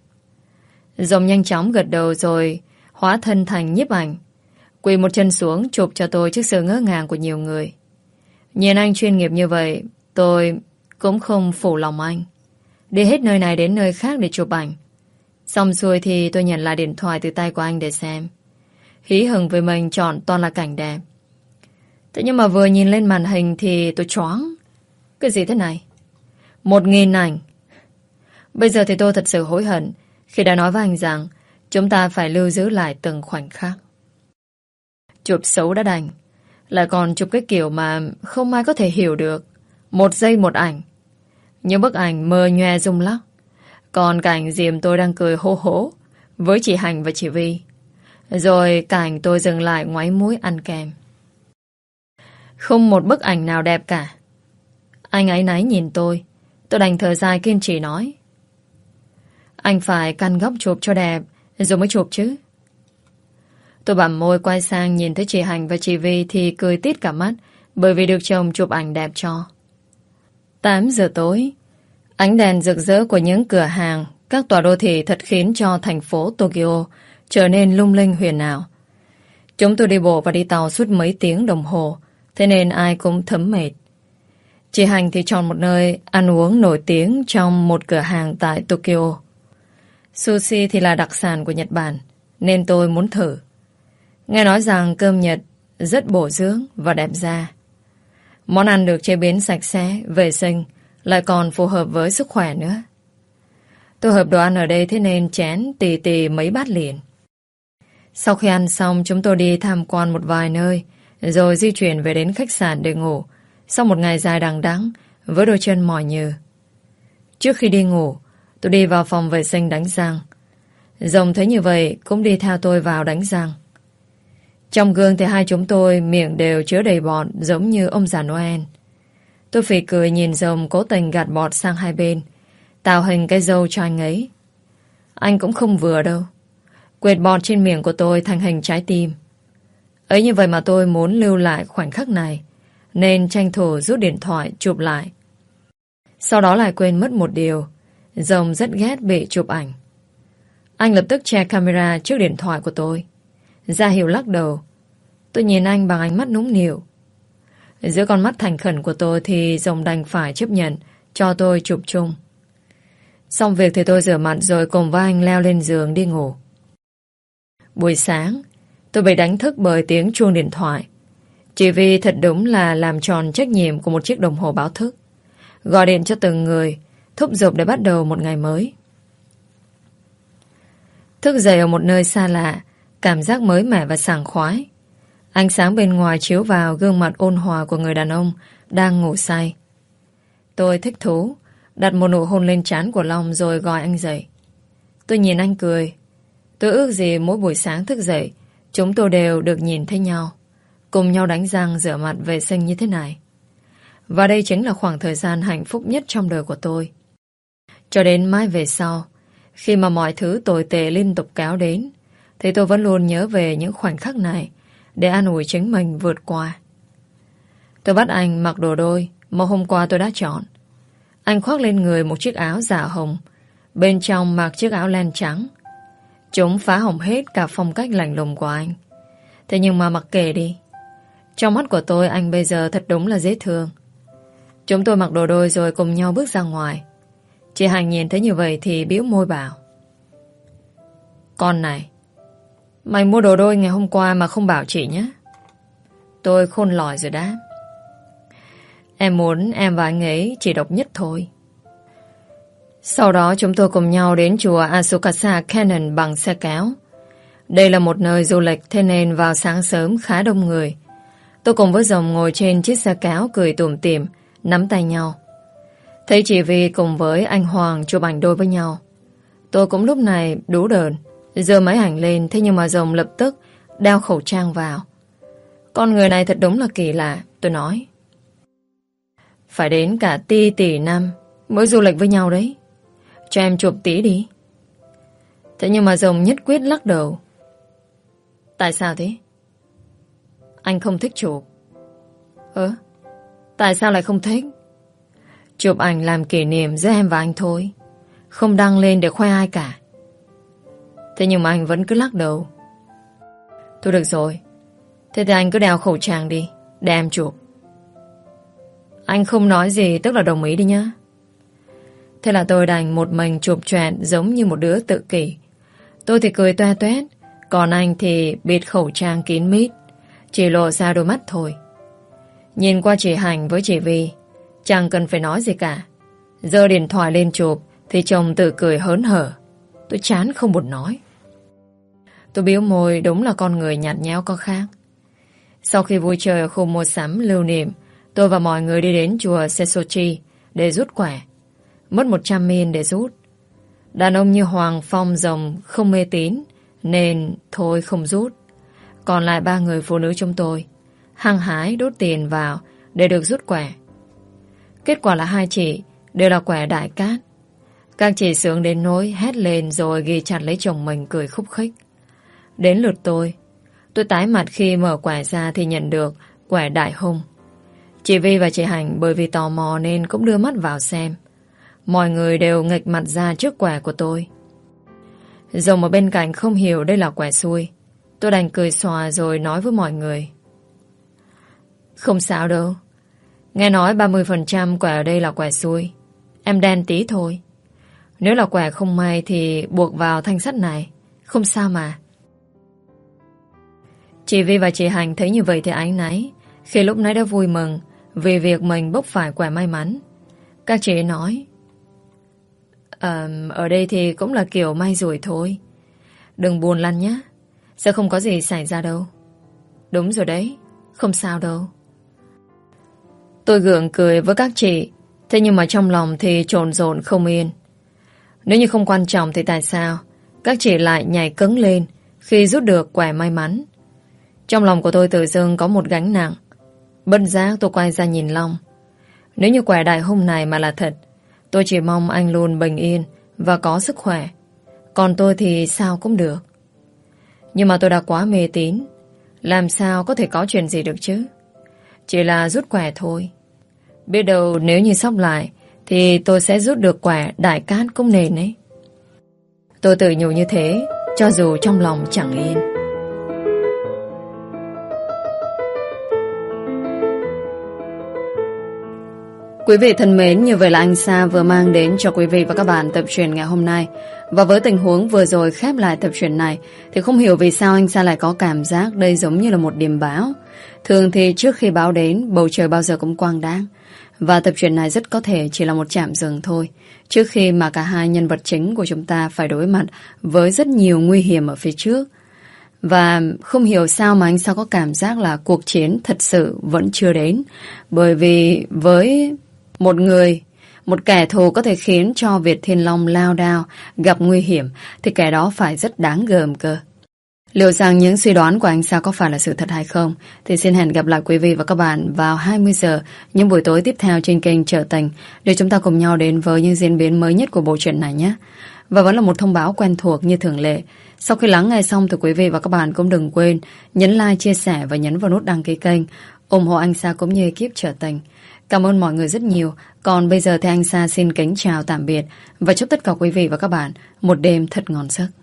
Rồng nhanh chóng gật đầu rồi hóa thân thành nhiếp ảnh, quỳ một chân xuống chụp cho tôi trước sự ngỡ ngàng của nhiều người. Nhìn anh chuyên nghiệp như vậy, tôi cũng không phủ lòng anh. Đi hết nơi này đến nơi khác để chụp ảnh. Xong xuôi thì tôi nhận lại điện thoại từ tay của anh để xem. Hí hửng với mình chọn toàn là cảnh đẹp. Thế nhưng mà vừa nhìn lên màn hình thì tôi choáng. Cái gì thế này? Một nghìn ảnh. Bây giờ thì tôi thật sự hối hận khi đã nói với anh rằng chúng ta phải lưu giữ lại từng khoảnh khắc. Chụp xấu đã đành, lại còn chụp cái kiểu mà không ai có thể hiểu được. Một giây một ảnh. Những bức ảnh mờ nhòe rung lắc. Còn cảnh Diệm tôi đang cười hô hố với chị Hành và chị Vi. Rồi cảnh tôi dừng lại ngoáy mũi ăn kem. Không một bức ảnh nào đẹp cả. Anh áy náy nhìn tôi. Tôi đành thở dài kiên trì nói: anh phải căn góc chụp cho đẹp rồi mới chụp chứ. Tôi bặm môi quay sang nhìn thấy chị Hành và chị Vi thì cười tít cả mắt bởi vì được chồng chụp ảnh đẹp cho. Tám giờ tối, ánh đèn rực rỡ của những cửa hàng, các tòa đô thị thật khiến cho thành phố Tokyo trở nên lung linh huyền ảo. Chúng tôi đi bộ và đi tàu suốt mấy tiếng đồng hồ, thế nên ai cũng thấm mệt. Chị Hành thì chọn một nơi ăn uống nổi tiếng trong một cửa hàng tại Tokyo. Sushi thì là đặc sản của Nhật Bản, nên tôi muốn thử. Nghe nói rằng cơm Nhật rất bổ dưỡng và đẹp da. Món ăn được chế biến sạch sẽ, vệ sinh, lại còn phù hợp với sức khỏe nữa. Tôi hợp đồ ăn ở đây thế nên chén tì tì mấy bát liền. Sau khi ăn xong, chúng tôi đi tham quan một vài nơi, rồi di chuyển về đến khách sạn để ngủ, sau một ngày dài đằng đẵng với đôi chân mỏi nhừ. Trước khi đi ngủ, tôi đi vào phòng vệ sinh đánh răng. Rồng thấy như vậy cũng đi theo tôi vào đánh răng. Trong gương thì hai chúng tôi miệng đều chứa đầy bọt giống như ông già Noel. Tôi phì cười nhìn Rồng cố tình gạt bọt sang hai bên, tạo hình cái râu cho anh ấy. Anh cũng không vừa đâu. Quệt bọt trên miệng của tôi thành hình trái tim. Ấy như vậy mà tôi muốn lưu lại khoảnh khắc này, nên tranh thủ rút điện thoại chụp lại. Sau đó lại quên mất một điều: Rồng rất ghét bị chụp ảnh. Anh lập tức che camera trước điện thoại của tôi, ra hiệu lắc đầu. Tôi nhìn anh bằng ánh mắt nũng nịu. Giữa con mắt thành khẩn của tôi thì Rồng đành phải chấp nhận cho tôi chụp chung. Xong việc thì tôi rửa mặt rồi cùng với anh leo lên giường đi ngủ. Buổi sáng, tôi bị đánh thức bởi tiếng chuông điện thoại. Chị Vi thật đúng là làm tròn trách nhiệm của một chiếc đồng hồ báo thức, gọi điện cho từng người, thúc giục để bắt đầu một ngày mới. Thức dậy ở một nơi xa lạ, cảm giác mới mẻ và sảng khoái. Ánh sáng bên ngoài chiếu vào gương mặt ôn hòa của người đàn ông đang ngủ say. Tôi thích thú, đặt một nụ hôn lên trán của Long rồi gọi anh dậy. Tôi nhìn anh cười. Tôi ước gì mỗi buổi sáng thức dậy chúng tôi đều được nhìn thấy nhau, cùng nhau đánh răng rửa mặt vệ sinh như thế này. Và đây chính là khoảng thời gian hạnh phúc nhất trong đời của tôi. Cho đến mãi về sau, khi mà mọi thứ tồi tệ liên tục kéo đến, thì tôi vẫn luôn nhớ về những khoảnh khắc này để an ủi chính mình vượt qua. Tôi bắt anh mặc đồ đôi mà hôm qua tôi đã chọn. Anh khoác lên người một chiếc áo dạ hồng, bên trong mặc chiếc áo len trắng. Chúng phá hỏng hết cả phong cách lạnh lùng của anh. Thế nhưng mà mặc kệ đi, trong mắt của tôi anh bây giờ thật đúng là dễ thương. Chúng tôi mặc đồ đôi rồi cùng nhau bước ra ngoài. Chị Hành nhìn thấy như vậy thì bĩu môi bảo: con này, mày mua đồ đôi ngày hôm qua mà không bảo chị nhé. Tôi khôn lỏi rồi đáp: em muốn em và anh ấy chỉ độc nhất thôi. Sau đó chúng tôi cùng nhau đến chùa Asukasa Cannon bằng xe kéo. Đây là một nơi du lịch, thế nên vào sáng sớm khá đông người. Tôi cùng với Rồng ngồi trên chiếc xe kéo cười tủm tỉm, nắm tay nhau. Thấy chị Vi cùng với anh Hoàng chụp ảnh đôi với nhau. Tôi cũng lúc này đú đờn giơ máy ảnh lên, thế nhưng mà Rồng lập tức đeo khẩu trang vào. Con người này thật đúng là kỳ lạ, tôi nói. phải đến cả ti tỷ năm mới du lịch với nhau đấy. Cho em chụp tí đi. Thế nhưng mà Rồng nhất quyết lắc đầu. Tại sao thế? Anh không thích chụp. Ơ, tại sao lại không thích? Chụp ảnh làm kỷ niệm giữa em và anh thôi, không đăng lên để khoe ai cả. Thế nhưng mà anh vẫn cứ lắc đầu. Thôi được rồi, thế thì anh cứ đeo khẩu trang đi, để em chụp. Anh không nói gì tức là đồng ý đi nhá. Thế là tôi đành một mình chụp choẹt giống như một đứa tự kỷ. Tôi thì cười toe toét, còn anh thì bịt khẩu trang kín mít, chỉ lộ ra đôi mắt thôi. Nhìn qua chị Hành với chị Vi, chẳng cần phải nói gì cả. Giơ điện thoại lên chụp thì chồng tự cười hớn hở. Tôi chán không buồn nói. Tôi bĩu môi, đúng là con người nhạt nhẽo có khác. Sau khi vui chơi ở khu mua sắm lưu niệm, tôi và mọi người đi đến chùa Sesochi để rút quẻ. Mất một trăm min để rút. Đàn ông như Hoàng, Phong, Rồng không mê tín nên thôi không rút. Còn lại ba người phụ nữ chúng tôi hăng hái đốt tiền vào để được rút quẻ. Kết quả là hai chị đều là quẻ đại cát. Các chị sướng đến nỗi hét lên rồi ghi chặt lấy chồng mình cười khúc khích. Đến lượt tôi. Tôi tái mặt khi mở quẻ ra thì nhận được quẻ đại hung. Chị Vi và chị Hành bởi vì tò mò nên cũng đưa mắt vào xem. Mọi người đều nghịch mặt ra trước quẻ của tôi. Rồng ở bên cạnh không hiểu đây là quẻ xui. Tôi đành cười xòa rồi nói với mọi người. Không sao đâu. Nghe nói ba mươi phần trăm quẻ ở đây là quẻ xui. Em đen tí thôi. Nếu là quẻ không may thì buộc vào thanh sắt này. Không sao mà. Chị Vi và chị Hành thấy như vậy thì áy náy. Khi lúc nãy đã vui mừng vì việc mình bốc phải quẻ may mắn. Các chị nói à, ở đây thì cũng là kiểu may rủi thôi. Đừng buồn lăn nhé. Sẽ không có gì xảy ra đâu. Đúng rồi đấy. Không sao đâu. Tôi gượng cười với các chị. Thế nhưng mà trong lòng thì trộn rộn không yên. Nếu như không quan trọng thì tại sao các chị lại nhảy cứng lên khi rút được quẻ may mắn? Trong lòng của tôi tự dưng có một gánh nặng. Bất giác tôi quay ra nhìn Long. Nếu như quẻ đại hung này mà là thật, tôi chỉ mong anh luôn bình yên và có sức khỏe. Còn tôi thì sao cũng được. Nhưng mà tôi đã quá mê tín. Làm sao có thể có chuyện gì được chứ? Chỉ là rút quẻ thôi. Biết đâu nếu như sóc lại thì tôi sẽ rút được quẻ đại cát cũng nên ấy. Tôi tự nhủ như thế, cho dù trong lòng chẳng yên. Quý vị thân mến, như vậy là anh Sa vừa mang đến cho quý vị và các bạn tập truyện ngày hôm nay. Và với tình huống vừa rồi khép lại tập truyện này thì không hiểu vì sao anh Sa lại có cảm giác đây giống như là một điềm báo. Thường thì trước khi báo đến, bầu trời bao giờ cũng quang đãng. Và tập truyện này rất có thể chỉ là một chạm dừng thôi, trước khi mà cả hai nhân vật chính của chúng ta phải đối mặt với rất nhiều nguy hiểm ở phía trước. Và không hiểu sao mà anh Sa có cảm giác là cuộc chiến thật sự vẫn chưa đến. Bởi vì với một người, một kẻ thù có thể khiến cho Việt Thiên Long lao đao, gặp nguy hiểm, thì kẻ đó phải rất đáng gờm cơ. Liệu rằng những suy đoán của anh Sa có phải là sự thật hay không? Thì xin hẹn gặp lại quý vị và các bạn vào hai mươi giờ những buổi tối tiếp theo trên kênh Trở Tình, để chúng ta cùng nhau đến với những diễn biến mới nhất của bộ truyện này nhé. Và vẫn là một thông báo quen thuộc như thường lệ. Sau khi lắng nghe xong thì quý vị và các bạn cũng đừng quên nhấn like, chia sẻ và nhấn vào nút đăng ký kênh, ủng hộ anh Sa cũng như ekip Trở Tình. Cảm ơn mọi người rất nhiều. Còn bây giờ thì anh Sa xin kính chào tạm biệt và chúc tất cả quý vị và các bạn một đêm thật ngon giấc.